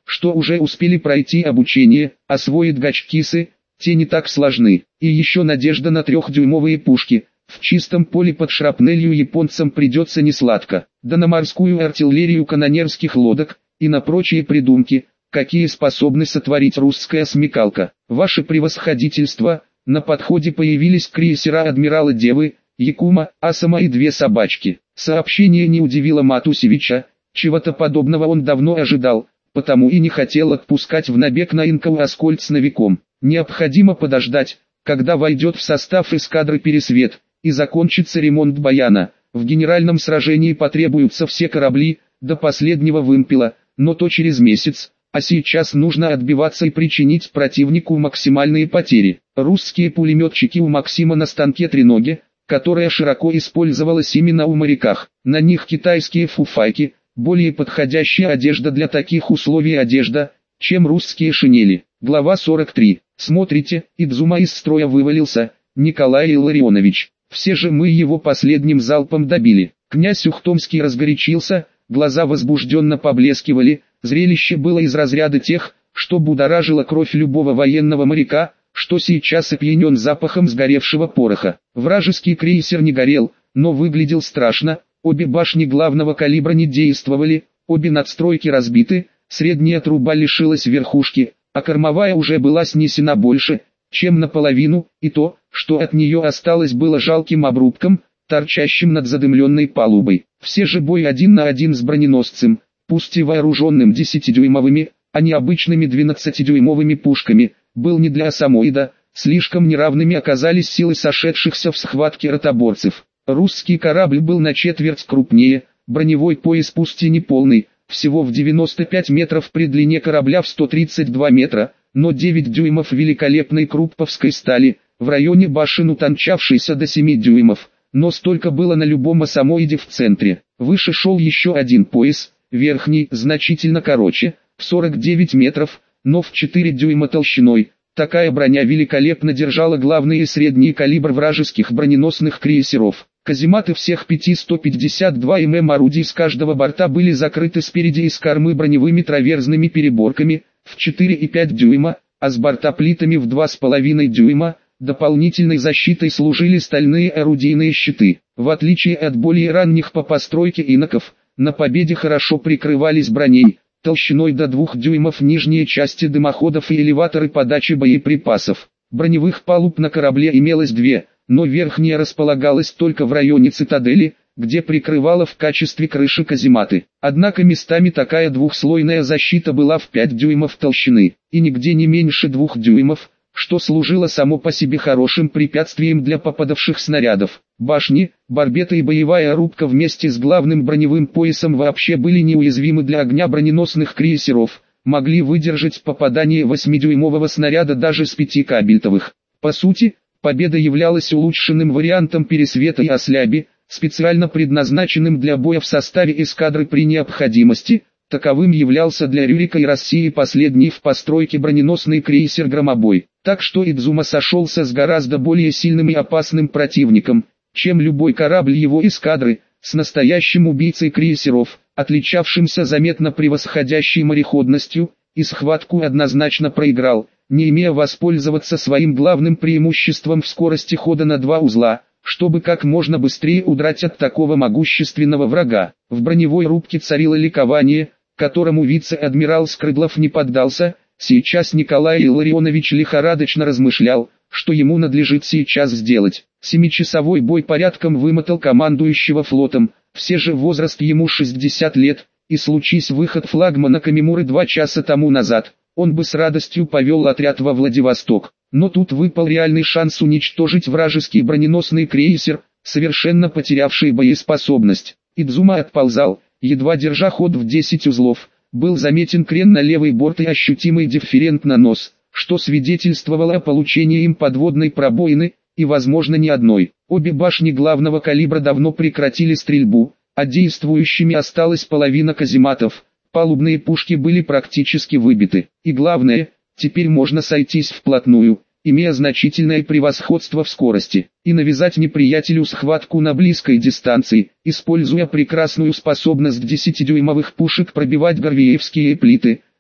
что уже успели пройти обучение, освоить гачкисы, те не так сложны. И еще надежда на 3-дюймовые пушки. В чистом поле под шрапнелью японцам придется несладко. Да на морскую артиллерию канонерских лодок, и на прочие придумки, какие способны сотворить русская смекалка. Ваше превосходительство, на подходе появились крейсера адмирала Девы, Якума, Асама и 2 собачки. Сообщение не удивило Матусевича, чего-то подобного он давно ожидал, потому и не хотел отпускать в набег на Инкоу Аскольд с новиком. Необходимо подождать, когда войдет в состав эскадры Пересвет, и закончится ремонт Баяна. В генеральном сражении потребуются все корабли, до последнего вымпела, но то через месяц, а сейчас нужно отбиваться и причинить противнику максимальные потери. Русские пулеметчики у Максима на станке треноги, которая широко использовалась именно у моряках. На них китайские фуфайки, более подходящая одежда для таких условий одежда, чем русские шинели. Глава 43. Смотрите, Идзума из строя вывалился, Николай Илларионович. Все же мы его последним залпом добили. Князь Ухтомский разгорячился, глаза возбужденно поблескивали, зрелище было из разряда тех, что будоражило кровь любого военного моряка, что сейчас опьянен запахом сгоревшего пороха. Вражеский крейсер не горел, но выглядел страшно, обе башни главного калибра не действовали, обе надстройки разбиты, средняя труба лишилась верхушки, а кормовая уже была снесена больше, чем наполовину, и то, что от нее осталось, было жалким обрубком, торчащим над задымленной палубой. Все же бой 1 на 1 с броненосцем, пусть и вооруженным 10-дюймовыми, а не обычными 12-дюймовыми пушками, был не для Самоида, слишком неравными оказались силы сошедшихся в схватке ротоборцев. Русский корабль был на четверть крупнее, броневой пояс пусть и не полный, всего в 95 метров при длине корабля в 132 метра, но 9 дюймов великолепной крупповской стали, в районе башен утончавшейся до 7 дюймов, но столько было на любом Самоиде в центре. Выше шел еще один пояс, верхний, значительно короче, в 49 метров, но в 4 дюйма толщиной. Такая броня великолепно держала главный и средний калибр вражеских броненосных крейсеров. Казематы всех 5 152 мм орудий с каждого борта были закрыты спереди и с кормы броневыми траверзными переборками в 4 и 5 дюйма, а с борта плитами в 2,5 дюйма. Дополнительной защитой служили стальные орудийные щиты. В отличие от более ранних по постройке иноков, на Победе хорошо прикрывались броней, толщиной до 2 дюймов нижние части дымоходов и элеваторы подачи боеприпасов. Броневых палуб на корабле имелось 2, но верхняя располагалась только в районе цитадели, где прикрывала в качестве крыши казематы. Однако местами такая двухслойная защита была в 5 дюймов толщины, и нигде не меньше 2 дюймов, что служило само по себе хорошим препятствием для попадавших снарядов. Башни, барбеты и боевая рубка вместе с главным броневым поясом вообще были неуязвимы для огня броненосных крейсеров, могли выдержать попадание 8-дюймового снаряда даже с 5 кабельтовых. По сути, Победа являлась улучшенным вариантом Пересвета и Осляби, специально предназначенным для боя в составе эскадры при необходимости. Таковым являлся для Рюрика и России последний в постройке броненосный крейсер «Громобой». Так что Идзума сошелся с гораздо более сильным и опасным противником, чем любой корабль его эскадры, с настоящим убийцей крейсеров, отличавшимся заметно превосходящей мореходностью, и схватку однозначно проиграл, не имея воспользоваться своим главным преимуществом в скорости хода на 2 узла, чтобы как можно быстрее удрать от такого могущественного врага. В броневой рубке царило ликование, которому вице-адмирал Скрыдлов не поддался. Сейчас Николай Илларионович лихорадочно размышлял, что ему надлежит сейчас сделать. 7-часовой бой порядком вымотал командующего флотом, все же возраст ему 60 лет, и случись выход флагмана Камимуры 2 часа тому назад, он бы с радостью повел отряд во Владивосток. Но тут выпал реальный шанс уничтожить вражеский броненосный крейсер, совершенно потерявший боеспособность. Идзума отползал, едва держа ход в 10 узлов. Был заметен крен на левый борт и ощутимый дифферент на нос, что свидетельствовало о получении им подводной пробоины, и возможно не одной. Обе башни главного калибра давно прекратили стрельбу, а действующими осталась половина казематов. Палубные пушки были практически выбиты. И главное, теперь можно сойтись вплотную, имея значительное превосходство в скорости, и навязать неприятелю схватку на близкой дистанции, используя прекрасную способность 10-дюймовых пушек пробивать горвеевские плиты,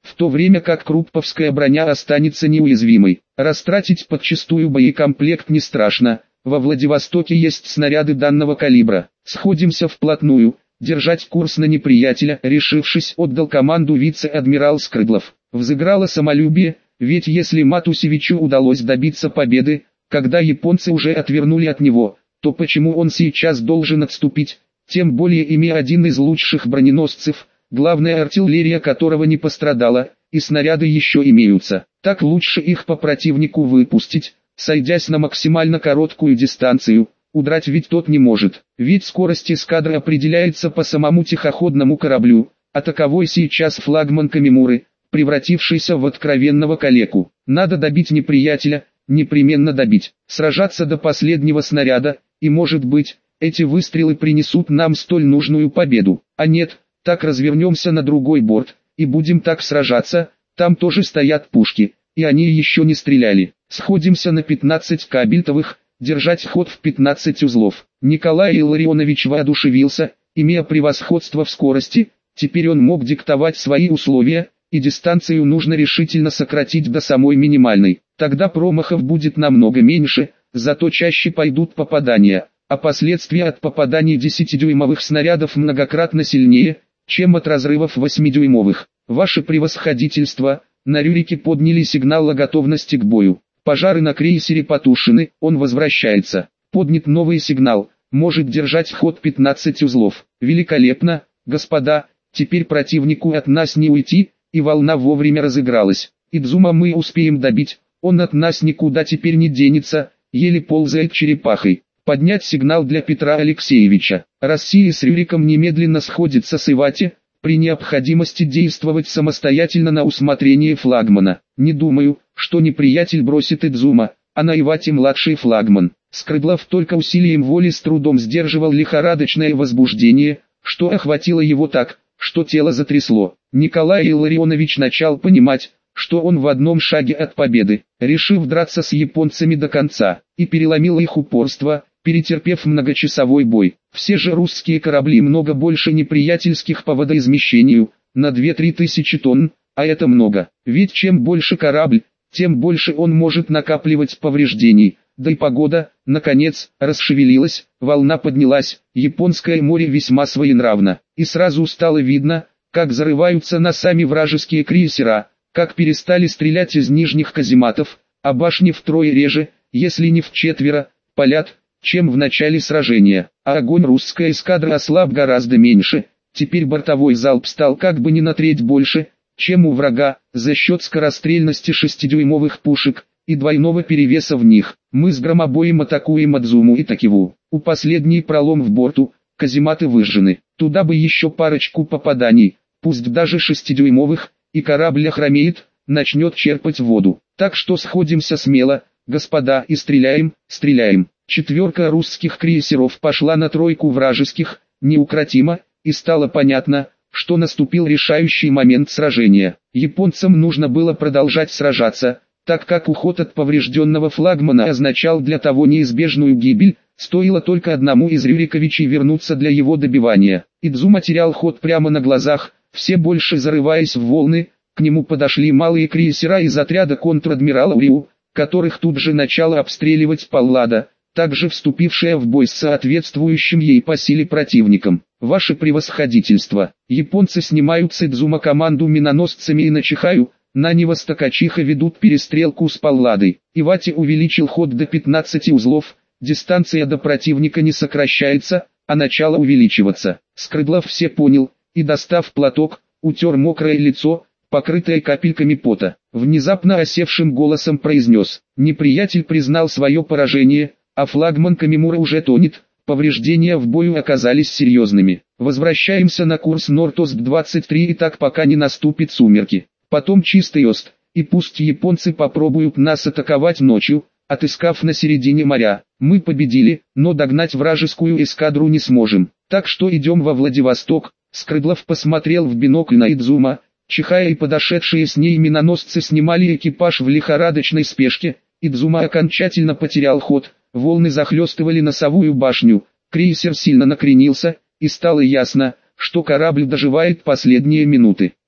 в то время как крупповская броня останется неуязвимой. Растратить подчистую боекомплект не страшно, во Владивостоке есть снаряды данного калибра. Сходимся вплотную, держать курс на неприятеля, решившись, отдал команду вице-адмирал Скрыдлов. Взыграло самолюбие, ведь если Матусевичу удалось добиться победы, когда японцы уже отвернули от него, то почему он сейчас должен отступить, тем более имея один из лучших броненосцев, главная артиллерия которого не пострадала, и снаряды еще имеются. Так лучше их по противнику выпустить, сойдясь на максимально короткую дистанцию. Удрать ведь тот не может, ведь скорость эскадры определяется по самому тихоходному кораблю, а таковой сейчас флагман Камимуры, превратившийся в откровенного калеку. Надо добить неприятеля, непременно добить, сражаться до последнего снаряда, и может быть, эти выстрелы принесут нам столь нужную победу. А нет, так развернемся на другой борт, и будем так сражаться, там тоже стоят пушки, и они еще не стреляли. Сходимся на 15 кабельтовых, держать ход в 15 узлов. Николай Илларионович воодушевился, имея превосходство в скорости, теперь он мог диктовать свои условия, и дистанцию нужно решительно сократить до самой минимальной. Тогда промахов будет намного меньше, зато чаще пойдут попадания, а последствия от попаданий 10-дюймовых снарядов многократно сильнее, чем от разрывов 8-дюймовых. Ваше превосходительство, на Рюрике подняли сигнал о готовности к бою. Пожары на крейсере потушены, он возвращается. Поднят новый сигнал, может держать ход 15 узлов. Великолепно, господа, теперь противнику от нас не уйти, и волна вовремя разыгралась. Идзума мы успеем добить, он от нас никуда теперь не денется, еле ползает черепахой. Поднять сигнал для Петра Алексеевича. Россия с Рюриком немедленно сходится с Ивати, при необходимости действовать самостоятельно на усмотрение флагмана. Не думаю, что неприятель бросит Идзума, а на Ивати младший флагман. Скрыдлов только усилием воли с трудом сдерживал лихорадочное возбуждение, что охватило его так, что тело затрясло. Николай Илларионович начал понимать, что он в одном шаге от победы, решив драться с японцами до конца, и переломил их упорство, перетерпев многочасовой бой. Все же русские корабли много больше неприятельских по водоизмещению, на 2-3 тысячи тонн, а это много. Ведь чем больше корабль, тем больше он может накапливать повреждений. Да и погода, наконец, расшевелилась, волна поднялась, Японское море весьма своенравно. И сразу стало видно, как зарываются носами вражеские крейсера, как перестали стрелять из нижних казематов, а башни втрое реже, если не вчетверо, палят, чем в начале сражения. А огонь русской эскадры ослаб гораздо меньше, теперь бортовой залп стал как бы не на треть больше, чем у врага, за счет скорострельности 6-дюймовых пушек и двойного перевеса в них. Мы с громобоем атакуем Адзуму и Такиву. У последней пролом в борту, казематы выжжены. Туда бы еще парочку попаданий, пусть даже 6-дюймовых, и корабль охромеет, начнет черпать воду. Так что сходимся смело, господа, и стреляем, стреляем. Четверка русских крейсеров пошла на тройку вражеских, неукротимо, и стало понятно, что наступил решающий момент сражения. Японцам нужно было продолжать сражаться, так как уход от поврежденного флагмана означал для того неизбежную гибель, стоило только одному из Рюриковичей вернуться для его добивания. Идзума терял ход прямо на глазах, все больше зарываясь в волны, к нему подошли малые крейсера из отряда контр-адмирала Уриу, которых тут же начала обстреливать Паллада, также вступившая в бой с соответствующим ей по силе противником. Ваше превосходительство, японцы снимают с Идзума команду миноносцами и на Чихаю, на Невостокачиха ведут перестрелку с Палладой. Ивати увеличил ход до 15 узлов, дистанция до противника не сокращается, а начало увеличиваться. Скрыдлов все понял, и достав платок, утер мокрое лицо, покрытое капельками пота. Внезапно осевшим голосом произнес: неприятель признал свое поражение, а флагман Камимура уже тонет, повреждения в бою оказались серьезными. Возвращаемся на курс Норд-Ост-23 и так пока не наступит сумерки. Потом чистый Ост, и пусть японцы попробуют нас атаковать ночью, отыскав на середине моря. Мы победили, но догнать вражескую эскадру не сможем. Так что идем во Владивосток. Скрыдлов посмотрел в бинокль на Идзума. Чихая и подошедшие с ней миноносцы снимали экипаж в лихорадочной спешке. Идзума окончательно потерял ход, волны захлестывали носовую башню, крейсер сильно накренился, и стало ясно, что корабль доживает последние минуты.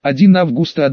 1 августа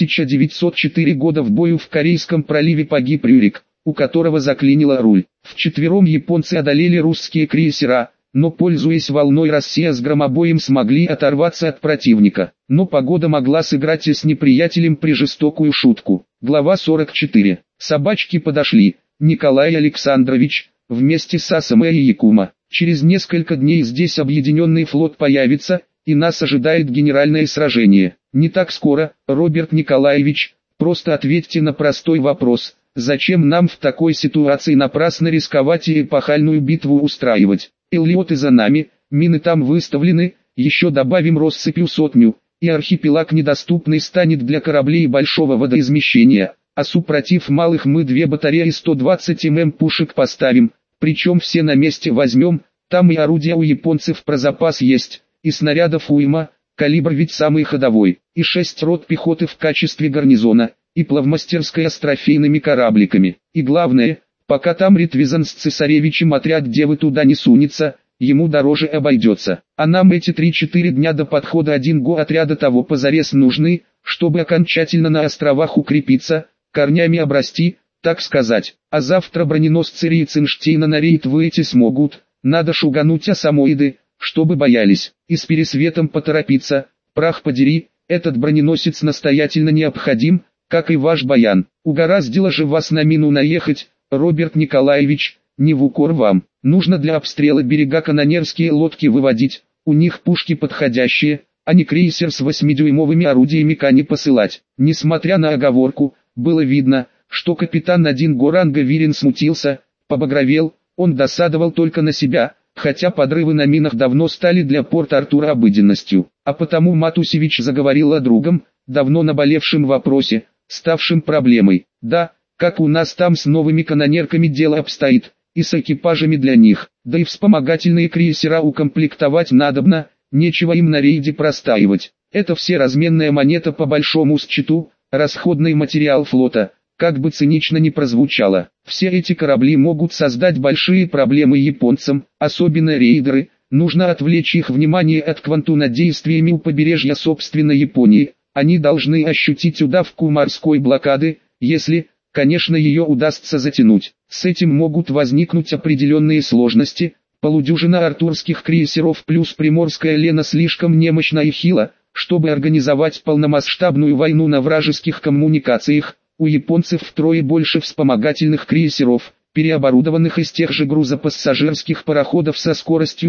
1904 года в бою в Корейском проливе погиб Рюрик, у которого заклинило руль. Вчетвером японцы одолели русские крейсера, но пользуясь волной Россия с громобоем смогли оторваться от противника. Но погода могла сыграть и с неприятелем при жестокую шутку. Глава 44. Собачки подошли. Николай Александрович, вместе с Асаме и Якума. Через несколько дней здесь объединенный флот появится, и нас ожидает генеральное сражение. Не так скоро, Роберт Николаевич, просто ответьте на простой вопрос. Зачем нам в такой ситуации напрасно рисковать и эпохальную битву устраивать? Эллиоты за нами, мины там выставлены, еще добавим россыпью 100, и архипелаг недоступный станет для кораблей большого водоизмещения, а супротив малых мы 2 батареи 120 мм пушек поставим, причем все на месте возьмем, там и орудия у японцев про запас есть, и снарядов уйма, калибр ведь самый ходовой, и 6 рот пехоты в качестве гарнизона, и плавмастерская с трофейными корабликами, и главное, пока там Ритвизан с цесаревичем отряд девы туда не сунется, ему дороже обойдется. А нам эти 3-4 дня до подхода 1 го отряда того позарез нужны, чтобы окончательно на островах укрепиться, корнями обрасти, так сказать. А завтра броненосцы Рейценштейна на рейд выйти смогут, надо шугануть асамоиды, чтобы боялись, и с пересветом поторопиться, прах подери, этот броненосец настоятельно необходим, как и ваш баян. Угораздило же вас на мину наехать, Роберт Николаевич, не в укор вам. Нужно для обстрела берега канонерские лодки выводить, у них пушки подходящие, а не крейсер с 8-дюймовыми орудиями Кани посылать. Несмотря на оговорку, было видно, что капитан 1 го ранга Вирин смутился, побагровел, он досадовал только на себя, хотя подрывы на минах давно стали для Порт-Артура обыденностью. А потому Матусевич заговорил о другом, давно наболевшем вопросе, ставшем проблемой. Да, как у нас там с новыми канонерками дело обстоит, и с экипажами для них, да и вспомогательные крейсера укомплектовать надобно, нечего им на рейде простаивать. Это все разменная монета по большому счету, расходный материал флота, как бы цинично ни прозвучало. Все эти корабли могут создать большие проблемы японцам, особенно рейдеры, нужно отвлечь их внимание от квантунодействиями у побережья собственной Японии, они должны ощутить удавку морской блокады, если, конечно, ее удастся затянуть. С этим могут возникнуть определенные сложности, полудюжина артурских крейсеров плюс Приморская Лена слишком немощна и хила, чтобы организовать полномасштабную войну на вражеских коммуникациях. У японцев втрое больше вспомогательных крейсеров, переоборудованных из тех же грузопассажирских пароходов со скоростью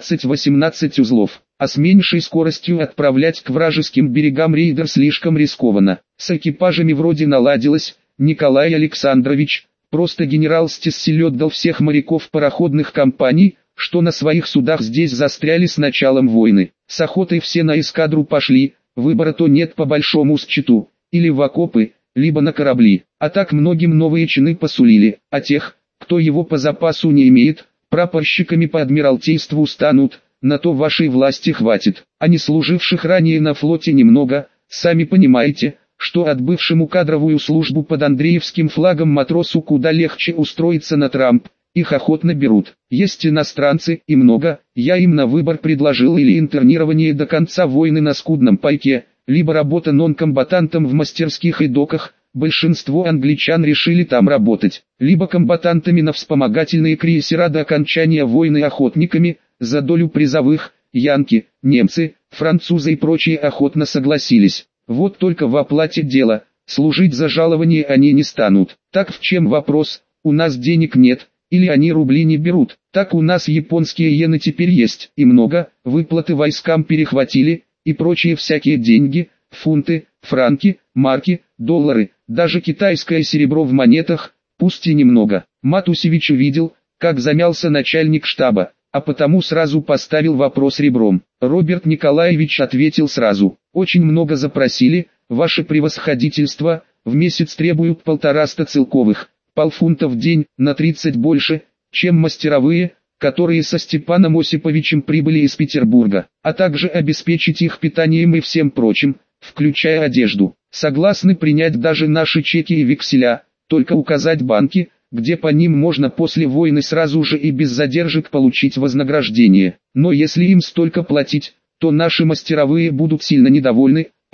15-18 узлов, а с меньшей скоростью отправлять к вражеским берегам рейдер слишком рискованно. С экипажами вроде наладилось, Николай Александрович, просто генерал Стессель отдал всех моряков пароходных компаний, что на своих судах здесь застряли с началом войны. С охотой все на эскадру пошли, выбора то нет по большому счету, или в окопы, либо на корабли, а так многим новые чины посулили, а тех, кто его по запасу не имеет, прапорщиками по адмиралтейству станут, на то вашей власти хватит, а не служивших ранее на флоте немного, сами понимаете, что отбывшему кадровую службу под Андреевским флагом матросу куда легче устроиться на Трамп, их охотно берут. Есть иностранцы, и много, я им на выбор предложил или интернирование до конца войны на скудном пайке, либо работа нон-комбатантом в мастерских и доках, большинство англичан решили там работать, либо комбатантами на вспомогательные крейсера до окончания войны охотниками, за долю призовых, янки, немцы, французы и прочие охотно согласились. Вот только в оплате дело, служить за жалование они не станут. Так в чем вопрос, у нас денег нет, или они рубли не берут, так у нас японские иены теперь есть, и много, выплаты войскам перехватили, и прочие всякие деньги, фунты, франки, марки, доллары, даже китайское серебро в монетах, пусть и немного. Матусевич увидел, как замялся начальник штаба, а потому сразу поставил вопрос ребром. Роберт Николаевич ответил сразу: очень много запросили, ваше превосходительство, в месяц требуют 150 целковых, полфунта в день, на 30 больше, чем мастеровые, которые со Степаном Осиповичем прибыли из Петербурга, а также обеспечить их питанием и всем прочим, включая одежду. Согласны принять даже наши чеки и векселя, только указать банки, где по ним можно после войны сразу же и без задержек получить вознаграждение. Но если им столько платить, то наши мастеровые будут сильно недовольны,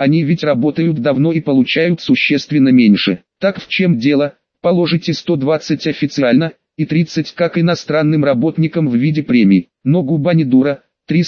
Они ведь работают давно и получают существенно меньше. Так в чем дело? Положите 120 официально, и 30 как иностранным работникам в виде премий. Но губа не дура,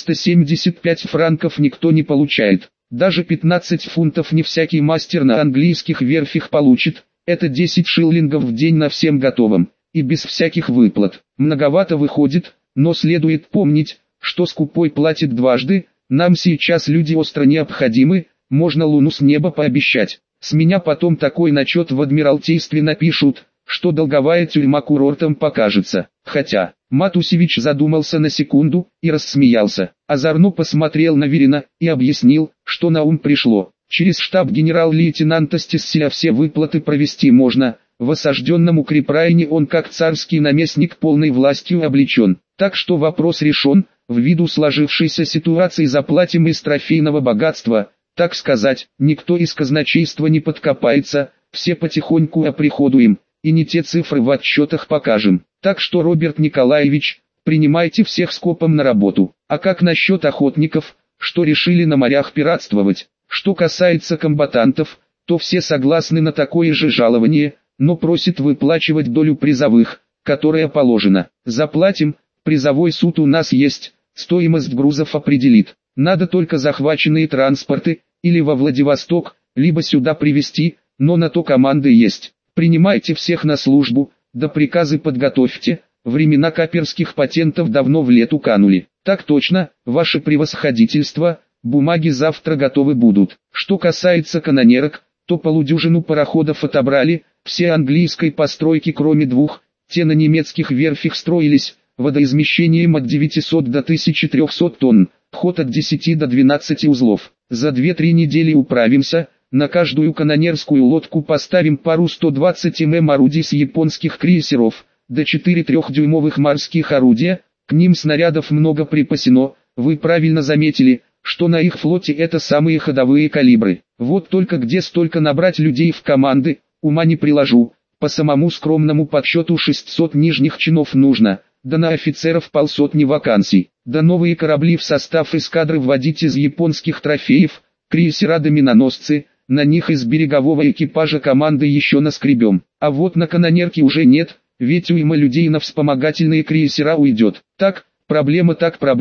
375 франков никто не получает. Даже 15 фунтов не всякий мастер на английских верфях получит, это 10 шиллингов в день на всем готовом, и без всяких выплат. Многовато выходит, но следует помнить, что скупой платит дважды, нам сейчас люди остро необходимы, можно луну с неба пообещать. С меня потом такой начет в Адмиралтействе напишут, что долговая тюрьма курортом покажется. Хотя, Матусевич задумался на секунду и рассмеялся. Озорно посмотрел на Верина и объяснил, что на ум пришло. Через штаб генерал-лейтенанта Стесселя все выплаты провести можно. В осажденном Укрепрайне он как царский наместник полной властью облечен. Так что вопрос решен, ввиду сложившейся ситуации заплатим из трофейного богатства. Так сказать, никто из казначейства не подкопается, все потихоньку оприходуем, и не те цифры в отчетах покажем. Так что, Роберт Николаевич, принимайте всех скопом на работу. А как насчет охотников, что решили на морях пиратствовать? Что касается комбатантов, то все согласны на такое же жалование, но просят выплачивать долю призовых, которая положена. Заплатим, призовой суд у нас есть, стоимость грузов определит. Надо только захваченные транспорты, или во Владивосток, либо сюда привезти, но на то команды есть. Принимайте всех на службу, да приказы подготовьте, времена каперских патентов давно в лету канули. Так точно, ваше превосходительство, бумаги завтра готовы будут. Что касается канонерок, то полудюжину пароходов отобрали, все английской постройки кроме двух, те на немецких верфях строились, водоизмещением от 900 до 1300 тонн. Ход от 10 до 12 узлов. За 2-3 недели управимся, на каждую канонерскую лодку поставим пару 120 мм орудий с японских крейсеров, до 4 трехдюймовых морских орудия, к ним снарядов много припасено, вы правильно заметили, что на их флоте это самые ходовые калибры. Вот только где столько набрать людей в команды, ума не приложу, по самому скромному подсчету 600 нижних чинов нужно, да на офицеров 500 вакансий. Да новые корабли в состав эскадры вводить из японских трофеев, крейсера да миноносцы, на них из берегового экипажа команды еще наскребем. А вот на канонерке уже нет, ведь уйма людей на вспомогательные крейсера уйдет. Так проблема,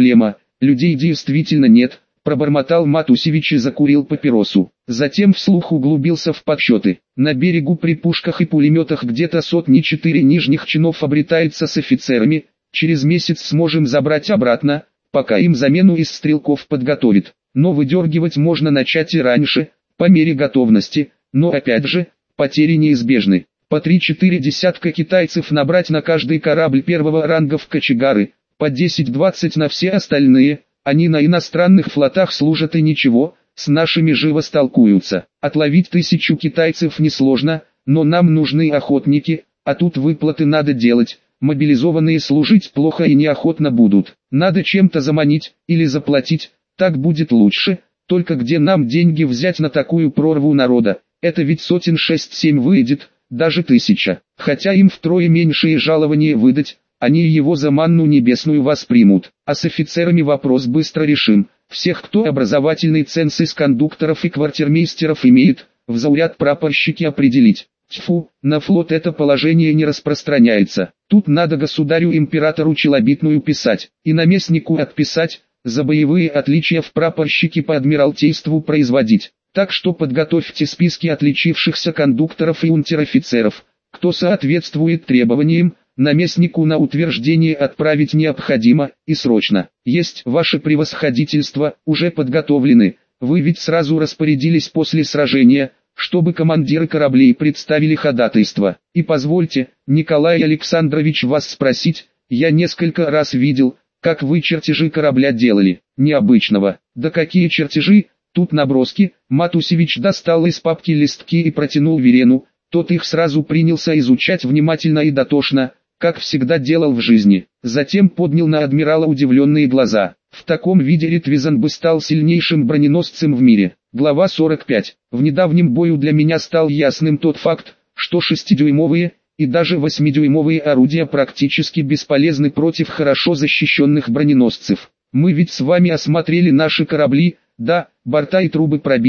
людей действительно нет, пробормотал Матусевич и закурил папиросу. Затем вслух углубился в подсчеты. На берегу при пушках и пулеметах где-то 104 нижних чинов обретается с офицерами. Через месяц сможем забрать обратно, пока им замену из стрелков подготовит. Но выдергивать можно начать и раньше, по мере готовности, но опять же, потери неизбежны. По 3-4 десятка китайцев набрать на каждый корабль первого ранга в кочегары, по 10-20 на все остальные, они на иностранных флотах служат и ничего, с нашими живо столкуются. Отловить 1000 китайцев несложно, но нам нужны охотники, а тут выплаты надо делать. Мобилизованные служить плохо и неохотно будут. Надо чем-то заманить, или заплатить, так будет лучше. Только где нам деньги взять на такую прорву народа? Это ведь сотен 6-7 выйдет, даже 1000. Хотя им втрое меньшее жалование выдать, они его за манну небесную воспримут. А с офицерами вопрос быстро решим. Всех, кто образовательный ценз из кондукторов и квартирмейстеров имеет, в зауряд прапорщики определить. Тьфу, на флот это положение не распространяется. Тут надо государю-императору челобитную писать, и наместнику отписать, за боевые отличия в прапорщики по адмиралтейству производить. Так что подготовьте списки отличившихся кондукторов и унтер-офицеров, кто соответствует требованиям, наместнику на утверждение отправить необходимо, и срочно. Есть, ваше превосходительство, уже подготовлены, вы ведь сразу распорядились после сражения, чтобы командиры кораблей представили ходатайство. И позвольте, Николай Александрович, вас спросить, я несколько раз видел, как вы чертежи корабля делали, необычного. Да какие чертежи, тут наброски. Матусевич достал из папки листки и протянул Верену, тот их сразу принялся изучать внимательно и дотошно, как всегда делал в жизни. Затем поднял на адмирала удивленные глаза. В таком виде Ретвизан бы стал сильнейшим броненосцем в мире. Глава 45. В недавнем бою для меня стал ясным тот факт, что 6-дюймовые и даже 8-дюймовые орудия практически бесполезны против хорошо защищенных броненосцев. Мы ведь с вами осмотрели наши корабли, да, борта и трубы пробиты,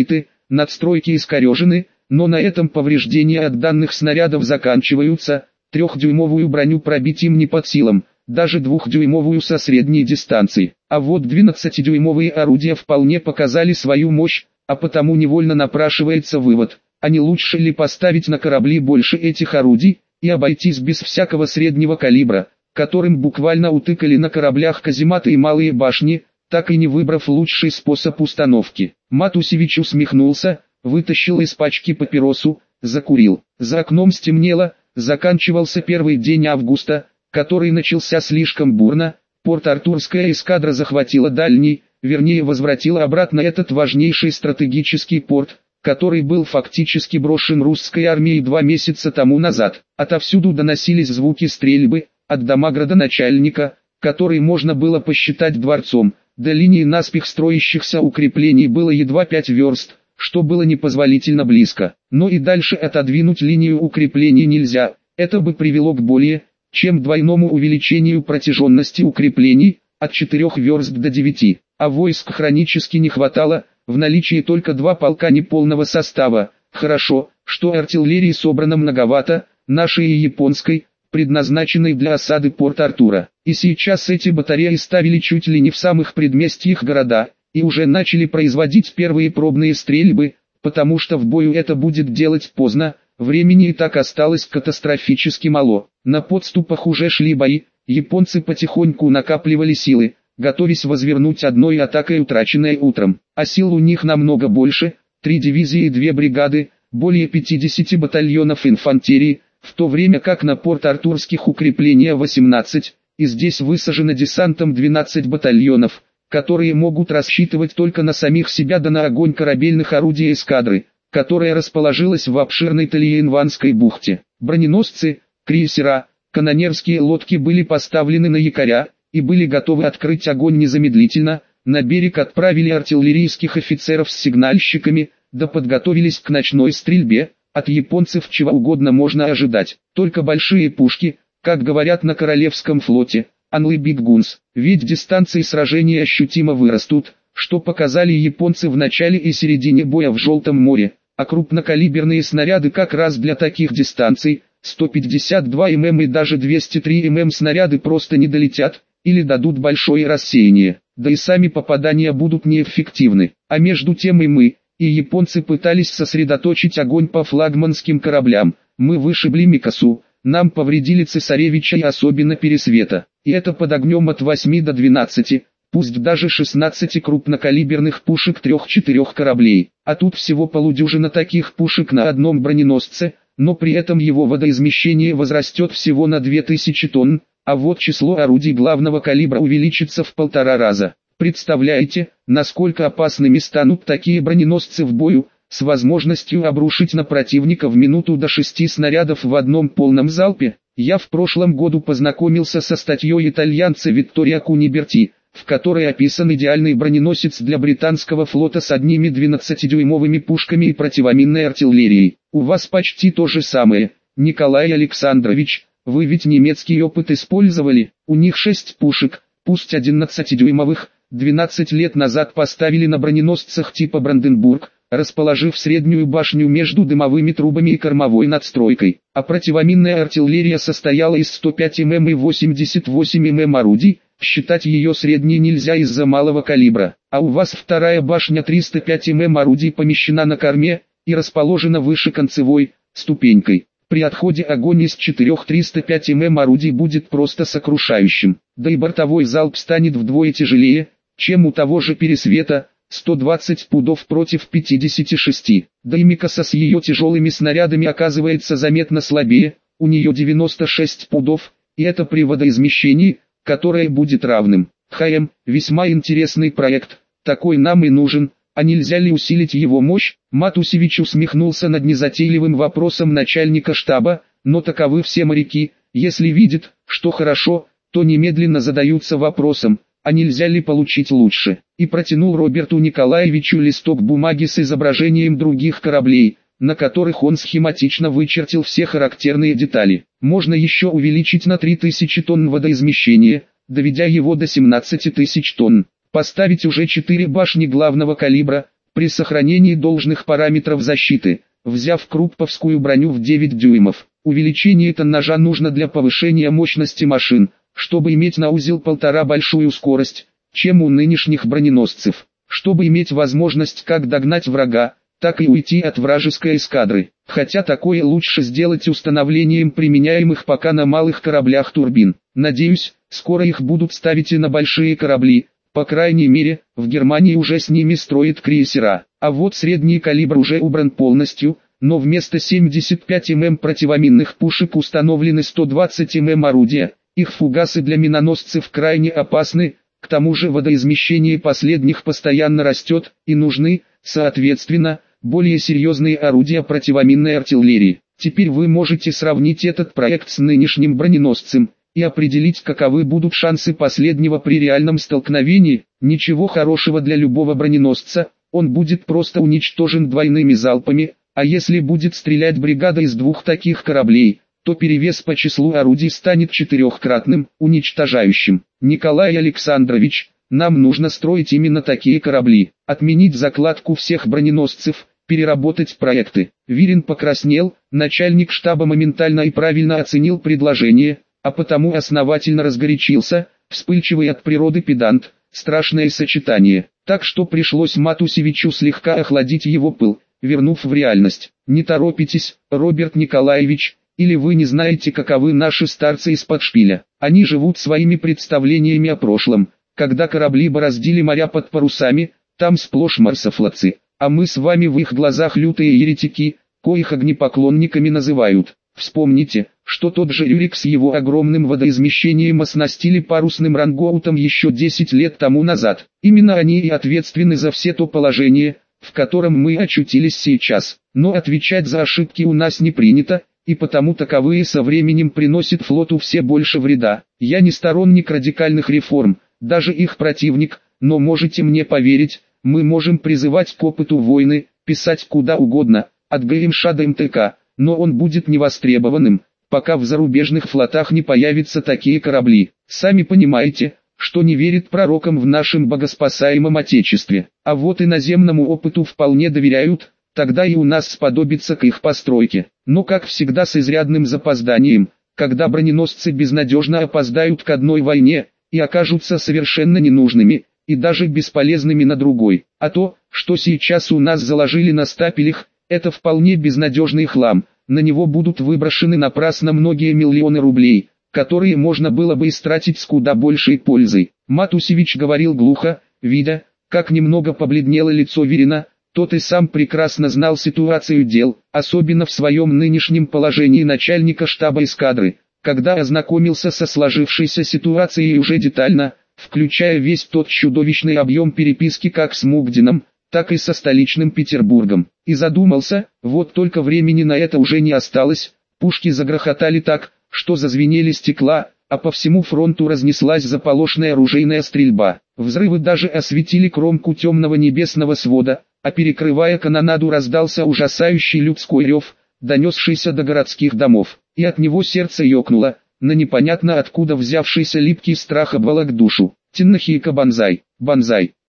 надстройки искорежены, но на этом повреждения от данных снарядов заканчиваются, 3-дюймовую броню пробить им не под силам, даже 2-дюймовую со средней дистанции. А вот 12-дюймовые орудия вполне показали свою мощь, а потому невольно напрашивается вывод, а не лучше ли поставить на корабли больше этих орудий, и обойтись без всякого среднего калибра, которым буквально утыкали на кораблях казематы и малые башни, так и не выбрав лучший способ установки. Матусевич усмехнулся, вытащил из пачки папиросу, закурил. За окном стемнело, заканчивался первый день августа, который начался слишком бурно. Порт-Артурская эскадра захватила дальний, вернее возвратила обратно этот важнейший стратегический порт, который был фактически брошен русской армией 2 месяца тому назад. Отовсюду доносились звуки стрельбы, от дома градоначальника, который можно было посчитать дворцом, до линии наспех строящихся укреплений было едва 5 верст, что было непозволительно близко. Но и дальше отодвинуть линию укреплений нельзя, это бы привело к более чем двойному увеличению протяженности укреплений, от 4 верст до 9, а войск хронически не хватало, в наличии только 2 полка неполного состава. Хорошо, что артиллерии собрано многовато, нашей и японской, предназначенной для осады Порт-Артура. И сейчас эти батареи ставили чуть ли не в самых предместьях города, и уже начали производить первые пробные стрельбы, потому что в бою это будет делать поздно, времени и так осталось катастрофически мало. На подступах уже шли бои, японцы потихоньку накапливали силы, готовясь возвернуть одной атакой утраченное утром. А сил у них намного больше, 3 дивизии и 2 бригады, более 50 батальонов инфантерии, в то время как на порт-артурских укрепления 18, и здесь высажено десантом 12 батальонов, которые могут рассчитывать только на самих себя да на огонь корабельных орудий эскадры, которая расположилась в обширной Тальяинванской бухте. Броненосцы, крейсера, канонерские лодки были поставлены на якоря, и были готовы открыть огонь незамедлительно. На берег отправили артиллерийских офицеров с сигнальщиками, да подготовились к ночной стрельбе. От японцев чего угодно можно ожидать, только большие пушки, как говорят на Королевском флоте, Unli Big Guns, ведь дистанции сражения ощутимо вырастут, что показали японцы в начале и середине боя в Желтом море, а крупнокалиберные снаряды как раз для таких дистанций, 152 мм и даже 203 мм снаряды просто не долетят, или дадут большое рассеяние, да и сами попадания будут неэффективны. А между тем и мы, и японцы пытались сосредоточить огонь по флагманским кораблям. Мы вышибли Микасу, нам повредили Цесаревича и особенно Пересвета, и это под огнем от 8 до 12, пусть даже 16 крупнокалиберных пушек 3-4 кораблей. А тут всего полудюжина таких пушек на одном броненосце, но при этом его водоизмещение возрастет всего на 2000 тонн, а вот число орудий главного калибра увеличится в 1,5 раза. Представляете, насколько опасными станут такие броненосцы в бою, с возможностью обрушить на противника в минуту до 6 снарядов в одном полном залпе? Я в прошлом году познакомился со статьей итальянца Витторио Куниберти, в которой описан идеальный броненосец для британского флота с одними 12-дюймовыми пушками и противоминной артиллерией. У вас почти то же самое, Николай Александрович, вы ведь немецкий опыт использовали, у них 6 пушек, пусть 11-дюймовых, 12 лет назад поставили на броненосцах типа Бранденбург, расположив среднюю башню между дымовыми трубами и кормовой надстройкой. А противоминная артиллерия состояла из 105 мм и 88 мм орудий, считать ее средней нельзя из-за малого калибра. А у вас вторая башня 305 мм орудий помещена на корме и расположена выше концевой, ступенькой. При отходе огонь из 4 305 мм орудий будет просто сокрушающим. Да и бортовой залп станет вдвое тяжелее, чем у того же Пересвета, 120 пудов против 56. Да и Микаса с ее тяжелыми снарядами оказывается заметно слабее, у нее 96 пудов, и это при водоизмещении, которое будет равным. ХМ, весьма интересный проект, такой нам и нужен, а нельзя ли усилить его мощь? Матусевич усмехнулся над незатейливым вопросом начальника штаба, но таковы все моряки, если видят, что хорошо, то немедленно задаются вопросом, а нельзя ли получить лучше, и протянул Роберту Николаевичу листок бумаги с изображением других кораблей, на которых он схематично вычертил все характерные детали. Можно еще увеличить на 3000 тонн водоизмещение, доведя его до 17 тысяч тонн, поставить уже 4 башни главного калибра, При сохранении должных параметров защиты, взяв крупповскую броню в 9 дюймов, увеличение тоннажа нужно для повышения мощности машин, чтобы иметь на узел 1,5 большую скорость, чем у нынешних броненосцев, чтобы иметь возможность как догнать врага, так и уйти от вражеской эскадры. Хотя такое лучше сделать установлением применяемых пока на малых кораблях турбин. Надеюсь, скоро их будут ставить и на большие корабли. По крайней мере, в Германии уже с ними строят крейсера. А вот средний калибр уже убран полностью, но вместо 75 мм противоминных пушек установлены 120 мм орудия. Их фугасы для миноносцев крайне опасны, к тому же водоизмещение последних постоянно растет, и нужны, соответственно, более серьезные орудия противоминной артиллерии. Теперь вы можете сравнить этот проект с нынешним броненосцем и определить, каковы будут шансы последнего при реальном столкновении. Ничего хорошего для любого броненосца, он будет просто уничтожен двойными залпами, а если будет стрелять бригада из 2 таких кораблей, то перевес по числу орудий станет 4-кратным, уничтожающим. Николай Александрович, нам нужно строить именно такие корабли, отменить закладку всех броненосцев, переработать проекты. Вирин покраснел, начальник штаба моментально и правильно оценил предложение, а потому основательно разгорячился, вспыльчивый от природы педант, страшное сочетание. Так что пришлось Матусевичу слегка охладить его пыл, вернув в реальность. Не торопитесь, Роберт Николаевич, или вы не знаете, каковы наши старцы из-под шпиля. Они живут своими представлениями о прошлом, когда корабли бороздили моря под парусами, там сплошь марсофлотцы, а мы с вами в их глазах лютые еретики, коих огнепоклонниками называют. Вспомните, что тот же Рюрик с его огромным водоизмещением оснастили парусным рангоутом еще 10 лет тому назад. Именно они и ответственны за все то положение, в котором мы очутились сейчас. Но отвечать за ошибки у нас не принято, и потому таковые со временем приносят флоту все больше вреда. Я не сторонник радикальных реформ, даже их противник, но можете мне поверить, мы можем призывать к опыту войны, писать куда угодно, от ГМШ до МТК, но он будет невостребованным, пока в зарубежных флотах не появятся такие корабли. Сами понимаете, что не верит пророкам в нашем богоспасаемом Отечестве, а вот иноземному опыту вполне доверяют, тогда и у нас сподобится к их постройке. Но как всегда с изрядным запозданием, когда броненосцы безнадежно опоздают к одной войне, и окажутся совершенно ненужными, и даже бесполезными на другой. А то, что сейчас у нас заложили на стапелях, это вполне безнадежный хлам, на него будут выброшены напрасно многие миллионы рублей, которые можно было бы истратить с куда большей пользой. Матусевич говорил глухо, видя, как немного побледнело лицо Вирина. Тот и сам прекрасно знал ситуацию дел, особенно в своем нынешнем положении начальника штаба эскадры, когда ознакомился со сложившейся ситуацией уже детально, включая весь тот чудовищный объем переписки как с Мугдином, так и со столичным Петербургом. И задумался, вот только времени на это уже не осталось, пушки загрохотали так, что зазвенели стекла, а по всему фронту разнеслась заполошная оружейная стрельба. Взрывы даже осветили кромку темного небесного свода, а перекрывая канонаду раздался ужасающий людской рев, донесшийся до городских домов, и от него сердце ёкнуло, на непонятно откуда взявшийся липкий страх обволок душу. Тиннахийка банзай, банзай.